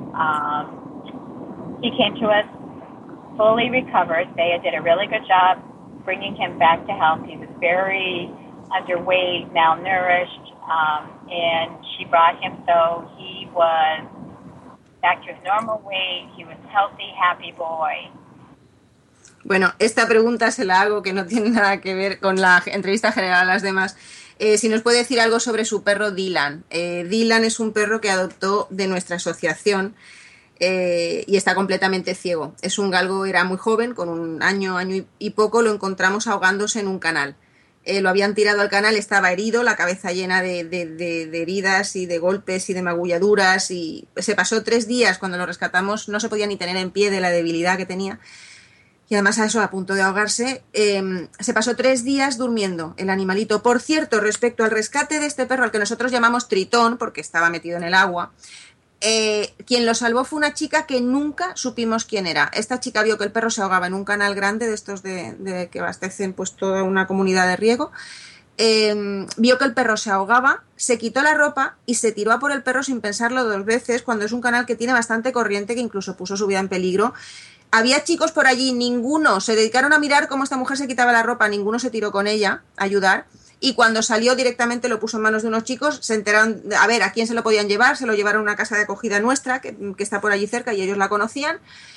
um, he came to us fully recovered. Baya did a really good job bringing him back to health. He was very underweight, malnourished, um, and she brought him so he was back to his normal weight. He was healthy, happy boy. Bueno, esta pregunta se la hago que no tiene nada que ver con la entrevista general a las demás. Eh, si nos puede decir algo sobre su perro Dylan. Eh, Dylan es un perro que adoptó de nuestra asociación eh, y está completamente ciego. Es un galgo, era muy joven, con un año, año y poco, lo encontramos ahogándose en un canal. Eh, lo habían tirado al canal, estaba herido, la cabeza llena de, de, de, de heridas y de golpes y de magulladuras, y se pasó tres días cuando lo rescatamos, no se podía ni tener en pie de la debilidad que tenía, y además a eso a punto de ahogarse. Eh, se pasó tres días durmiendo el animalito. Por cierto, respecto al rescate de este perro, al que nosotros llamamos Tritón, porque estaba metido en el agua, Eh, quien lo salvó fue una chica que nunca supimos quién era. Esta chica vio que el perro se ahogaba en un canal grande de estos de, de que abastecen pues toda una comunidad de riego. Eh, vio que el perro se ahogaba, se quitó la ropa y se tiró a por el perro sin pensarlo dos veces, cuando es un canal que tiene bastante corriente, que incluso puso su vida en peligro. Había chicos por allí, ninguno se dedicaron a mirar cómo esta mujer se quitaba la ropa, ninguno se tiró con ella a ayudar. Y cuando salió directamente lo puso en manos de unos chicos, se enteraron, a ver, a quién se lo podían llevar, se lo llevaron a una casa de acogida nuestra, que, que está por allí cerca, y ellos la conocían,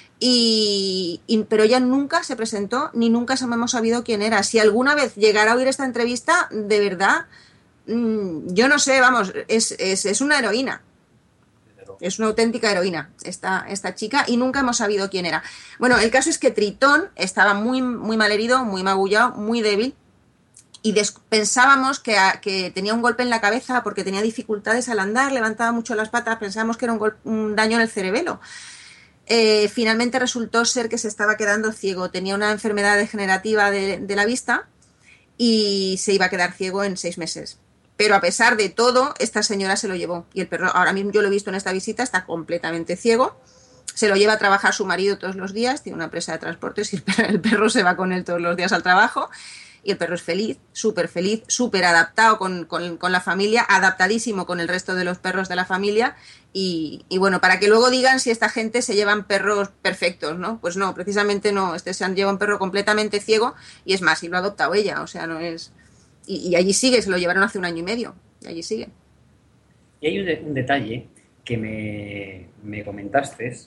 y, y, pero ella nunca se presentó, ni nunca hemos sabido quién era. Si alguna vez llegara a oír esta entrevista, de verdad, mmm, yo no sé, vamos, es, es, es una heroína. Es una auténtica heroína esta, esta chica, y nunca hemos sabido quién era. Bueno, el caso es que Tritón estaba muy, muy mal herido, muy magullado, muy débil, y des- pensábamos que, a, que tenía un golpe en la cabeza porque tenía dificultades al andar, levantaba mucho las patas, pensábamos que era un, gol- un daño en el cerebelo. Eh, finalmente resultó ser que se estaba quedando ciego, tenía una enfermedad degenerativa de, de la vista y se iba a quedar ciego en seis meses. Pero a pesar de todo, esta señora se lo llevó, y el perro, ahora mismo yo lo he visto en esta visita, está completamente ciego. Se lo lleva a trabajar su marido todos los días, tiene una empresa de transportes y el perro, el perro se va con él todos los días al trabajo. Y el perro es feliz, súper feliz, súper adaptado con, con, con la familia, adaptadísimo con el resto de los perros de la familia. Y, y bueno, para que luego digan si esta gente se llevan perros perfectos, ¿no? Pues no, precisamente no. Este se lleva un perro completamente ciego, y es más, y lo ha adoptado ella, o sea, no es... Y, y allí sigue, se lo llevaron hace un año y medio, y allí sigue. Y hay un, de, un detalle que me, me comentaste,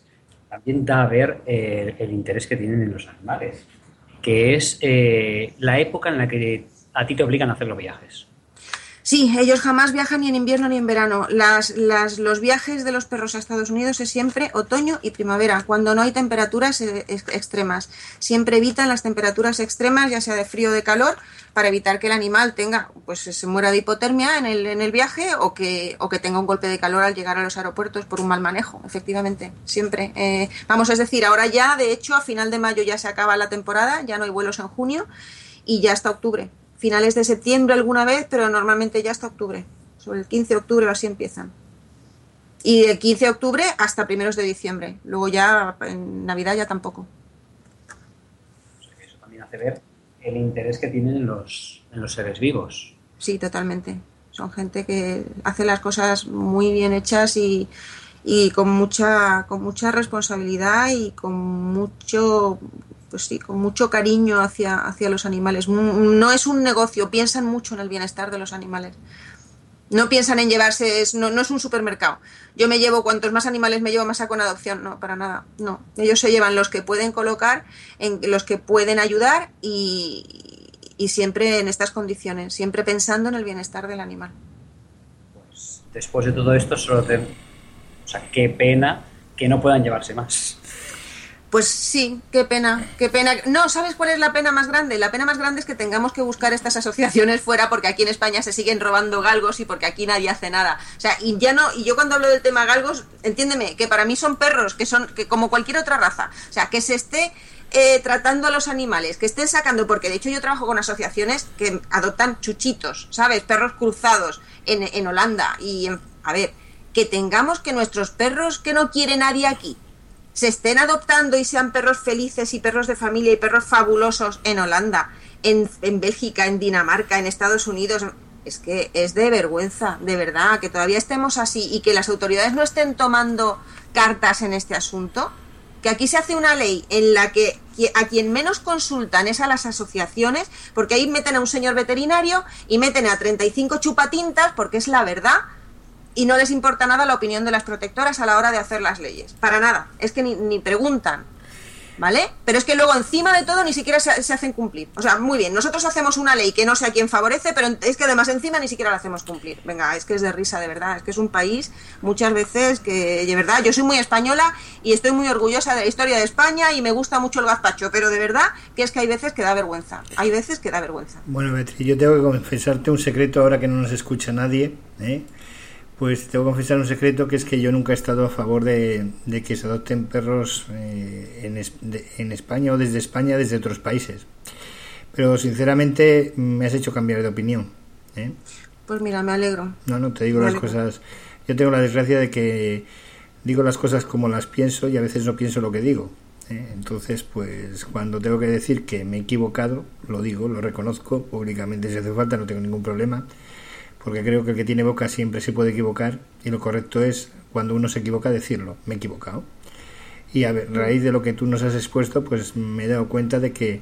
también da a ver eh, el interés que tienen en los animales, que es eh, la época en la que a ti te obligan a hacer los viajes. Sí, ellos jamás viajan ni en invierno ni en verano. Las, las, los viajes de los perros a Estados Unidos es siempre otoño y primavera, cuando no hay temperaturas extremas. Siempre evitan las temperaturas extremas, ya sea de frío o de calor, para evitar que el animal tenga, pues se muera de hipotermia en el, en el viaje o que, o que tenga un golpe de calor al llegar a los aeropuertos por un mal manejo, efectivamente, siempre. Eh, vamos, es decir, ahora ya, de hecho, a final de mayo ya se acaba la temporada, ya no hay vuelos en junio y ya hasta octubre. Finales de septiembre alguna vez, pero normalmente ya hasta octubre. Sobre el quince de octubre o así empiezan. Y del quince de octubre hasta primeros de diciembre. Luego ya en Navidad ya tampoco. O sea, que eso también hace ver el interés que tienen en los, en los seres vivos. Sí, totalmente. Son gente que hace las cosas muy bien hechas y, y con mucha, con mucha responsabilidad y con mucho... pues sí, con mucho cariño hacia, hacia los animales. No es un negocio, piensan mucho en el bienestar de los animales. No piensan en llevarse, es, no, no es un supermercado. Yo me llevo, cuantos más animales me llevo, más saco en adopción. No, para nada, no. Ellos se llevan los que pueden colocar, en los que pueden ayudar y, y siempre en estas condiciones, siempre pensando en el bienestar del animal. Pues después de todo esto, solo te... O sea, qué pena que no puedan llevarse más. Pues sí, qué pena, qué pena. No, ¿sabes cuál es la pena más grande? La pena más grande es que tengamos que buscar estas asociaciones fuera porque aquí en España se siguen robando galgos y porque aquí nadie hace nada. O sea, y ya no, y yo cuando hablo del tema galgos, entiéndeme, que para mí son perros, que son que como cualquier otra raza. O sea, que se esté eh, tratando a los animales, que estén sacando, porque de hecho yo trabajo con asociaciones que adoptan chuchitos, ¿sabes? Perros cruzados en, en Holanda. Y, a ver, que tengamos que nuestros perros que no quiere nadie aquí se estén adoptando y sean perros felices y perros de familia y perros fabulosos en Holanda, en, en Bélgica, en Dinamarca, en Estados Unidos. Es que es de vergüenza, de verdad, que todavía estemos así y que las autoridades no estén tomando cartas en este asunto. Que aquí se hace una ley en la que a quien menos consultan es a las asociaciones, porque ahí meten a un señor veterinario y meten a treinta y cinco chupatintas, porque es la verdad. Y no les importa nada la opinión de las protectoras a la hora de hacer las leyes. Para nada. Es que ni, ni preguntan. ¿Vale? Pero es que luego encima de todo ni siquiera se, se hacen cumplir. O sea, muy bien, nosotros hacemos una ley que no sé a quién favorece, pero es que además encima ni siquiera la hacemos cumplir. Venga, es que es de risa, de verdad. Es que es un país muchas veces que, de verdad, yo soy muy española y estoy muy orgullosa de la historia de España y me gusta mucho el gazpacho, pero de verdad que es que hay veces que da vergüenza. Hay veces que da vergüenza. Bueno, Beatriz, yo tengo que confesarte un secreto ahora que no nos escucha nadie, ¿eh? Pues tengo que confesar un secreto, que es que yo nunca he estado a favor de, de que se adopten perros eh, en, es, de, en España o desde España, desde otros países. Pero sinceramente me has hecho cambiar de opinión, ¿eh? Pues mira, me alegro. No, no, te digo las cosas. Yo tengo la desgracia de que digo las cosas como las pienso y a veces no pienso lo que digo, ¿eh? Entonces, pues cuando tengo que decir que me he equivocado, lo digo, lo reconozco públicamente si hace falta, no tengo ningún problema. Porque creo que el que tiene boca siempre se puede equivocar y lo correcto es, cuando uno se equivoca, decirlo, me he equivocado. Y a ver, a raíz de lo que tú nos has expuesto, pues me he dado cuenta de que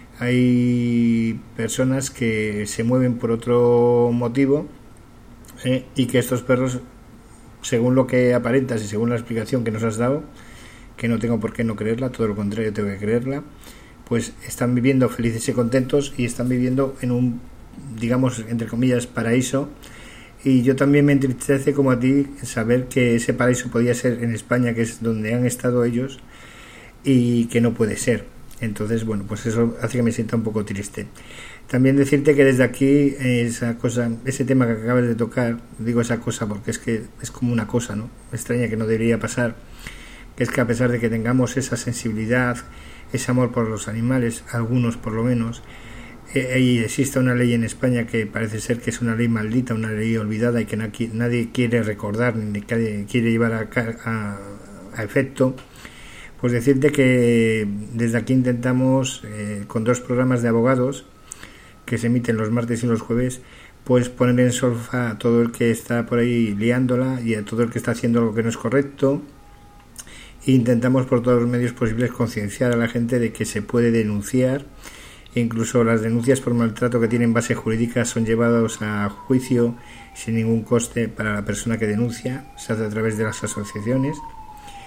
hay personas que se mueven por otro motivo, ¿eh? Y que estos perros, según lo que aparentas y según la explicación que nos has dado, que no tengo por qué no creerla, todo lo contrario, tengo que creerla, pues están viviendo felices y contentos y están viviendo en un, digamos, entre comillas, paraíso. Y yo también me entristece como a ti saber que ese paraíso podía ser en España, que es donde han estado ellos, y que no puede ser. Entonces, bueno, pues eso hace que me sienta un poco triste. También decirte que desde aquí esa cosa, ese tema que acabas de tocar, digo esa cosa porque es que es como una cosa, ¿no?, extraña, que no debería pasar, que es que a pesar de que tengamos esa sensibilidad, ese amor por los animales, algunos por lo menos, y existe una ley en España que parece ser que es una ley maldita, una ley olvidada y que nadie quiere recordar ni nadie quiere llevar a, a, a efecto, pues decirte que desde aquí intentamos, eh, con dos programas de abogados que se emiten los martes y los jueves, pues poner en solfa a todo el que está por ahí liándola y a todo el que está haciendo algo que no es correcto. E intentamos por todos los medios posibles concienciar a la gente de que se puede denunciar. Incluso las denuncias por maltrato que tienen base jurídica son llevadas a juicio sin ningún coste para la persona que denuncia, se hace a través de las asociaciones.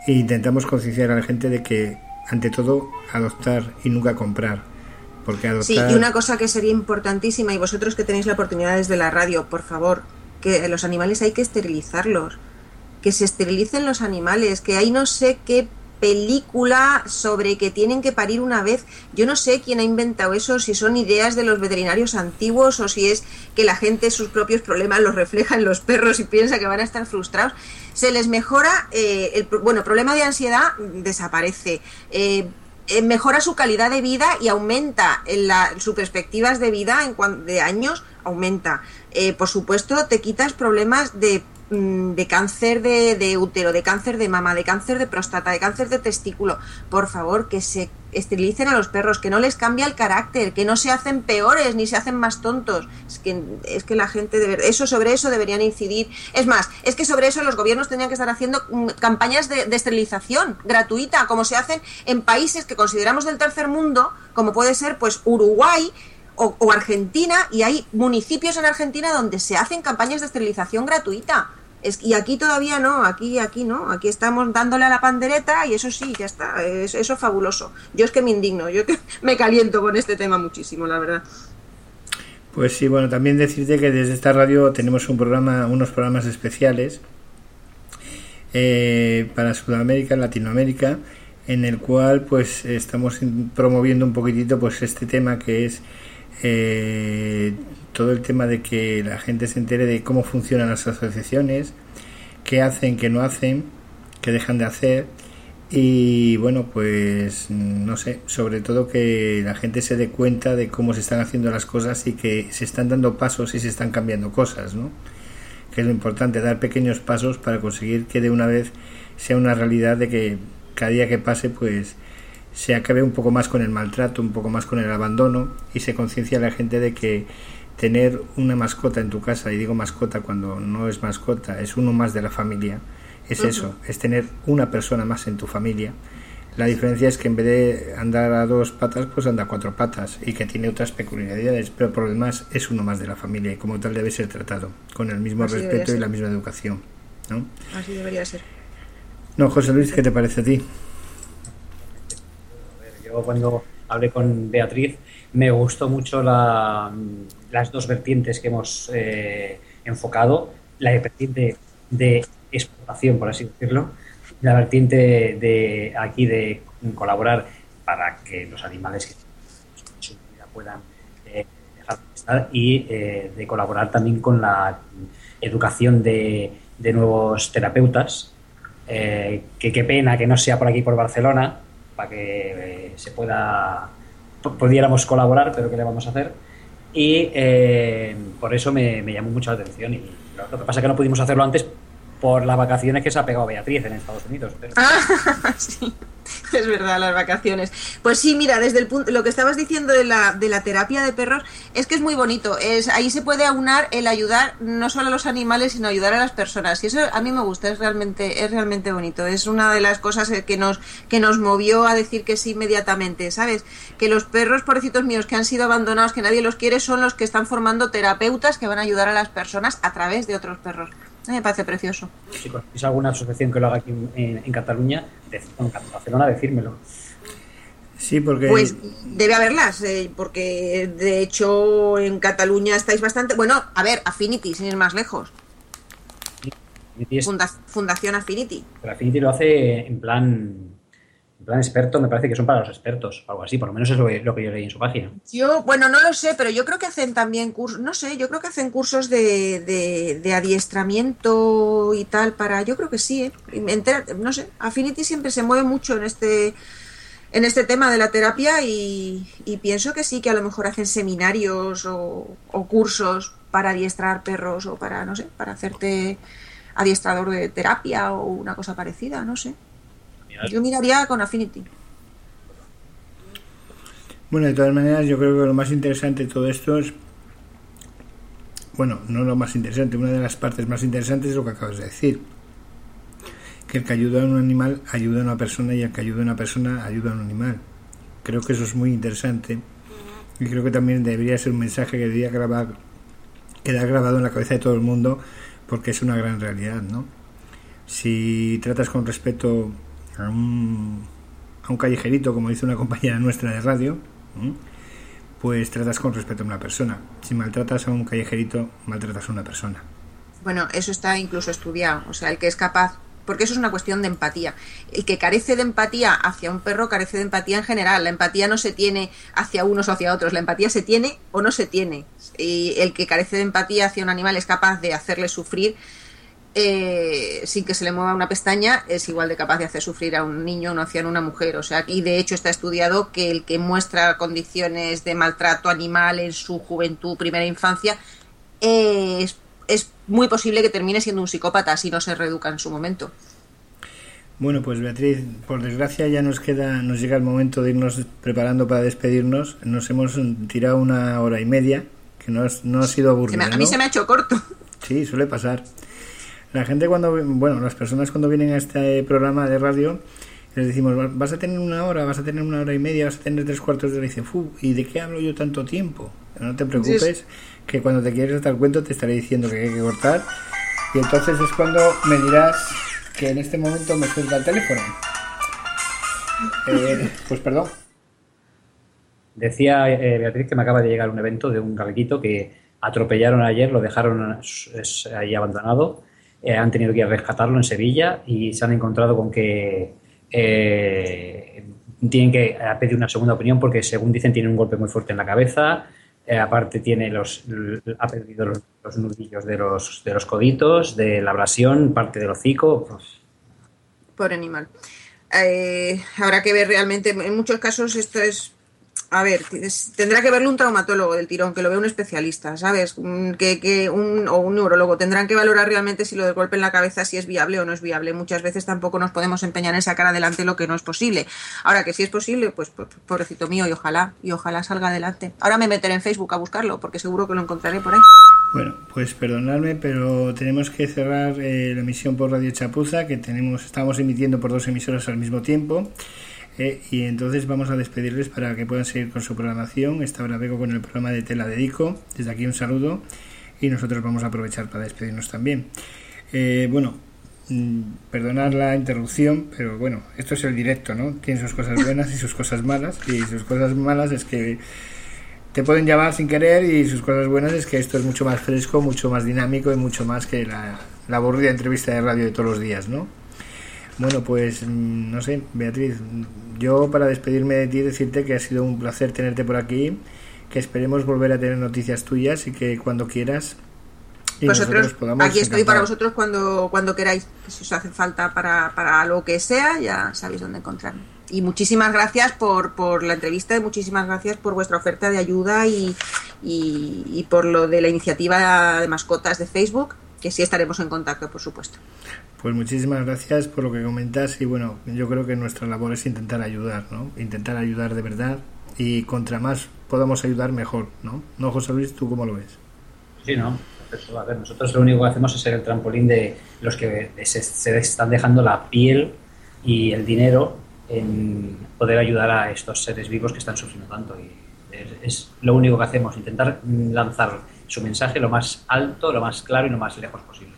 e intentamos concienciar a la gente de que, ante todo, adoptar y nunca comprar. Porque adoptar... Sí, y una cosa que sería importantísima, y vosotros que tenéis la oportunidad desde la radio, por favor, que los animales hay que esterilizarlos, que se esterilicen los animales, que hay no sé qué película sobre que tienen que parir una vez. Yo no sé quién ha inventado eso, si son ideas de los veterinarios antiguos o si es que la gente sus propios problemas los refleja en los perros y piensa que van a estar frustrados. Se les mejora, eh, el bueno, problema de ansiedad desaparece, eh, eh, mejora su calidad de vida y aumenta en la, sus perspectivas de vida en cuan, de años, aumenta. Eh, por supuesto, te quitas problemas de de cáncer de, de útero, de cáncer de mama, de cáncer de próstata, de cáncer de testículo. Por favor, que se esterilicen a los perros, que no les cambia el carácter, que no se hacen peores ni se hacen más tontos. Es que, es que la gente debe, eso sobre eso deberían incidir. Es más, es que sobre eso los gobiernos tendrían que estar haciendo campañas de, de esterilización gratuita, como se hacen en países que consideramos del tercer mundo, como puede ser pues Uruguay o, o Argentina, y hay municipios en Argentina donde se hacen campañas de esterilización gratuita. Es, y aquí todavía no, aquí aquí no, aquí estamos dándole a la pandereta y eso sí, ya está, es, eso es fabuloso. Yo es que me indigno, yo que me caliento con este tema muchísimo, la verdad. Pues sí, bueno, también decirte que desde esta radio tenemos un programa, unos programas especiales eh, para Sudamérica, Latinoamérica, en el cual pues estamos promoviendo un poquitito pues este tema que es eh, todo el tema de que la gente se entere de cómo funcionan las asociaciones, qué hacen, qué no hacen, qué dejan de hacer, y bueno, pues no sé, sobre todo que la gente se dé cuenta de cómo se están haciendo las cosas y que se están dando pasos y se están cambiando cosas, ¿no? Que es lo importante, dar pequeños pasos para conseguir que de una vez sea una realidad de que cada día que pase pues se acabe un poco más con el maltrato, un poco más con el abandono, y se conciencia a la gente de que tener una mascota en tu casa, y digo mascota cuando no es mascota, es uno más de la familia, es uh-huh. eso, es tener una persona más en tu familia. La diferencia es que en vez de andar a dos patas, pues anda a cuatro patas, y que tiene otras peculiaridades, pero por lo demás es uno más de la familia, y como tal debe ser tratado, con el mismo Así respeto y la misma educación, ¿no? Así debería ser. No, José Luis, ¿qué te parece a ti? Yo cuando hablé con Beatriz me gustó mucho la, las dos vertientes que hemos eh, enfocado, la vertiente de explotación, por así decirlo, la vertiente de, de aquí de colaborar para que los animales que en su vida puedan eh, dejar de estar, y eh, de colaborar también con la educación de, de nuevos terapeutas, eh, que qué pena que no sea por aquí, por Barcelona, para que eh, se pueda pudiéramos colaborar, pero ¿qué le vamos a hacer? Y eh, por eso me, me llamó mucho la atención, y lo, lo que pasa es que no pudimos hacerlo antes por las vacaciones que se ha pegado Beatriz en Estados Unidos. Pero... Ah, sí, es verdad, las vacaciones. Pues sí, mira, desde el punto, lo que estabas diciendo de la, de la terapia de perros, es que es muy bonito. Es, ahí se puede aunar el ayudar no solo a los animales, sino ayudar a las personas. Y eso a mí me gusta, es realmente, es realmente bonito. Es una de las cosas que nos, que nos movió a decir que sí inmediatamente, ¿sabes? Que los perros, pobrecitos míos, que han sido abandonados, que nadie los quiere, son los que están formando terapeutas que van a ayudar a las personas a través de otros perros. Me parece precioso. Si conocéis alguna asociación que lo haga aquí en, en Cataluña, de, en Barcelona, decírmelo. Sí, porque... Pues debe haberlas, eh, porque de hecho en Cataluña estáis bastante... Bueno, a ver, Affinity, sin ir más lejos. Es... Funda... Fundación Affinity. Pero Affinity lo hace en plan... En plan experto, me parece que son para los expertos, algo así, por lo menos es lo que, lo que yo leí en su página. Yo, bueno, no lo sé, pero yo creo que hacen también cursos, no sé, yo creo que hacen cursos de, de, de adiestramiento y tal para, yo creo que sí, ¿eh? Entera, no sé, Affinity siempre se mueve mucho en este en este tema de la terapia, y, y pienso que sí, que a lo mejor hacen seminarios o, o cursos para adiestrar perros, o para, no sé, para hacerte adiestrador de terapia o una cosa parecida, no sé. Yo miraría con Affinity. Bueno, de todas maneras, yo creo que lo más interesante de todo esto es, bueno, no lo más interesante, una de las partes más interesantes es lo que acabas de decir, que el que ayuda a un animal ayuda a una persona, y el que ayuda a una persona ayuda a un animal. Creo que eso es muy interesante, y creo que también debería ser un mensaje que debería grabar, quedar grabado en la cabeza de todo el mundo, porque es una gran realidad, ¿no? Si tratas con respeto a un, a un callejerito, como dice una compañera nuestra de radio, ¿eh? Pues tratas con respeto a una persona. Si maltratas a un callejerito, maltratas a una persona. Bueno, eso está incluso estudiado. O sea, el que es capaz, porque eso es una cuestión de empatía. El que carece de empatía hacia un perro carece de empatía en general. La empatía no se tiene hacia unos o hacia otros. La empatía se tiene o no se tiene. Y el que carece de empatía hacia un animal es capaz de hacerle sufrir eh, sin que se le mueva una pestaña. Es igual de capaz de hacer sufrir a un niño, un anciano, una mujer. O sea, y de hecho está estudiado que el que muestra condiciones de maltrato animal en su juventud, primera infancia, es es muy posible que termine siendo un psicópata si no se reeduca en su momento. Bueno, pues Beatriz, por desgracia ya nos queda, nos llega el momento de irnos preparando para despedirnos. Nos hemos tirado una hora y media, que no, es, no ha sido aburrida, me, A mí ¿no? se me ha hecho corto. Sí, suele pasar. La gente cuando, bueno, las personas cuando vienen a este programa de radio, les decimos, vas a tener una hora, vas a tener una hora y media, vas a tener tres cuartos de hora, y dicen, ¡fu! ¿Y de qué hablo yo tanto tiempo? No te preocupes, sí, que cuando te quieres dar cuenta te estaré diciendo que hay que cortar, y entonces es cuando me dirás que en este momento me suelta el teléfono. Eh, pues perdón. Decía eh, Beatriz que me acaba de llegar un evento de un galguito que atropellaron ayer, lo dejaron es, ahí abandonado, eh, han tenido que ir a rescatarlo en Sevilla y se han encontrado con que eh, tienen que pedir una segunda opinión porque, según dicen, tiene un golpe muy fuerte en la cabeza. Eh, aparte tiene los ha perdido los, los nudillos de los de los coditos, de la abrasión, parte del hocico. Pues. Pobre animal. Eh, habrá que ver realmente. En muchos casos esto es, a ver, tendrá que verlo un traumatólogo del tirón, que lo vea un especialista, ¿sabes? Que, que un, o un neurólogo. Tendrán que valorar realmente si lo del golpe en la cabeza si es viable o no es viable. Muchas veces tampoco nos podemos empeñar en sacar adelante lo que no es posible. Ahora que sí es posible, pues pobrecito mío, y ojalá, y ojalá salga adelante. Ahora me meteré en Facebook a buscarlo, porque seguro que lo encontraré por ahí. Bueno, pues perdonadme, pero tenemos que cerrar eh, la emisión por Radio Chapuza, que tenemos, estamos emitiendo por dos emisoras al mismo tiempo. Eh, y entonces vamos a despedirles para que puedan seguir con su programación. Esta hora vengo con el programa de Te la dedico. Desde aquí un saludo y nosotros vamos a aprovechar para despedirnos también. Eh, bueno, mmm, perdonar la interrupción, pero bueno, esto es el directo, ¿no? Tiene sus cosas buenas y sus cosas malas, y sus cosas malas es que te pueden llamar sin querer, y sus cosas buenas es que esto es mucho más fresco, mucho más dinámico y mucho más que la, la aburrida entrevista de radio de todos los días, ¿no? Bueno, pues no sé, Beatriz, yo para despedirme de ti decirte que ha sido un placer tenerte por aquí, que esperemos volver a tener noticias tuyas y que cuando quieras y vosotros podamos aquí estoy encantar. Para vosotros cuando cuando queráis, si os hace falta para, para lo que sea, ya sabéis dónde encontrarme. Y muchísimas gracias por, por la entrevista y muchísimas gracias por vuestra oferta de ayuda y, y, y por lo de la iniciativa de mascotas de Facebook, que sí estaremos en contacto, por supuesto. Pues muchísimas gracias por lo que comentas, y bueno, yo creo que nuestra labor es intentar ayudar, ¿no? Intentar ayudar de verdad, y contra más podamos ayudar mejor, ¿no? ¿No, José Luis? ¿Tú cómo lo ves? Sí, ¿no? A ver, nosotros lo único que hacemos es ser el trampolín de los que se, se están dejando la piel y el dinero en poder ayudar a estos seres vivos que están sufriendo tanto, y es, es lo único que hacemos, intentar lanzar su mensaje lo más alto, lo más claro y lo más lejos posible.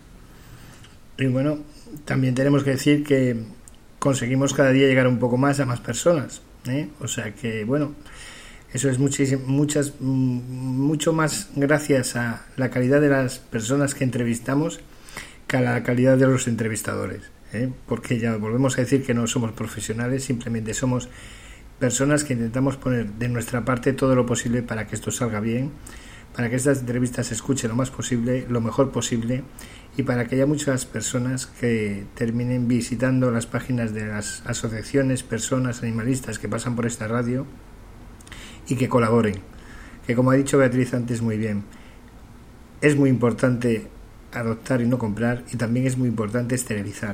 Y bueno, también tenemos que decir que conseguimos cada día llegar un poco más a más personas, ¿eh? O sea que, bueno, eso es muchísimo, muchas, mucho más gracias a la calidad de las personas que entrevistamos que a la calidad de los entrevistadores, ¿eh? Porque ya volvemos a decir que no somos profesionales, simplemente somos personas que intentamos poner de nuestra parte todo lo posible para que esto salga bien, para que estas entrevistas se escuchen lo más posible, lo mejor posible, y para que haya muchas personas que terminen visitando las páginas de las asociaciones, personas animalistas que pasan por esta radio y que colaboren. Que, como ha dicho Beatriz antes muy bien, es muy importante adoptar y no comprar, y también es muy importante esterilizar,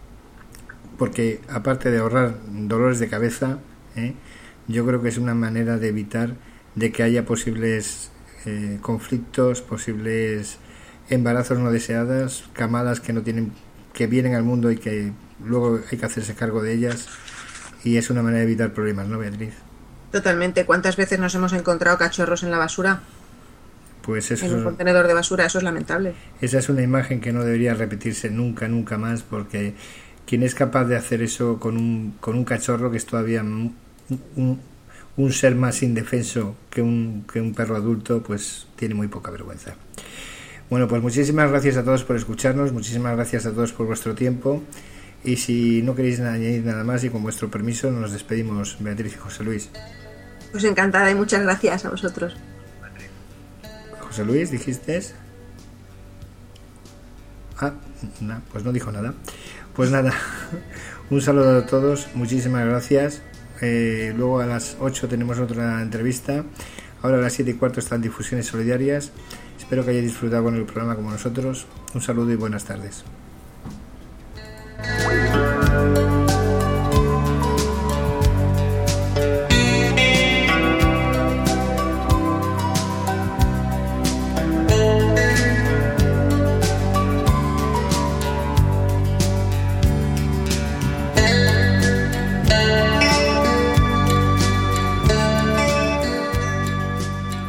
porque aparte de ahorrar dolores de cabeza, ¿eh? yo creo que es una manera de evitar de que haya posibles eh, conflictos, posibles embarazos no deseados, camadas que no tienen, que vienen al mundo y que luego hay que hacerse cargo de ellas, y es una manera de evitar problemas, ¿no, Beatriz? Totalmente. ¿Cuántas veces nos hemos encontrado cachorros en la basura? Pues eso, en un contenedor de basura, eso es lamentable. Esa es una imagen que no debería repetirse nunca, nunca más, porque quien es capaz de hacer eso con un, con un cachorro que es todavía un, un, un ser más indefenso que un, que un perro adulto, pues tiene muy poca vergüenza. Bueno, pues muchísimas gracias a todos por escucharnos, muchísimas gracias a todos por vuestro tiempo, y si no queréis añadir nada más y con vuestro permiso nos despedimos, Beatriz y José Luis. Pues encantada y muchas gracias a vosotros. José Luis, ¿dijiste? Ah, no, pues no dijo nada. Pues nada, un saludo a todos, muchísimas gracias. Eh, luego a las ocho tenemos otra entrevista. Ahora a las siete y cuarto están Difusiones Solidarias. Espero que hayáis disfrutado con el programa como nosotros. Un saludo y buenas tardes.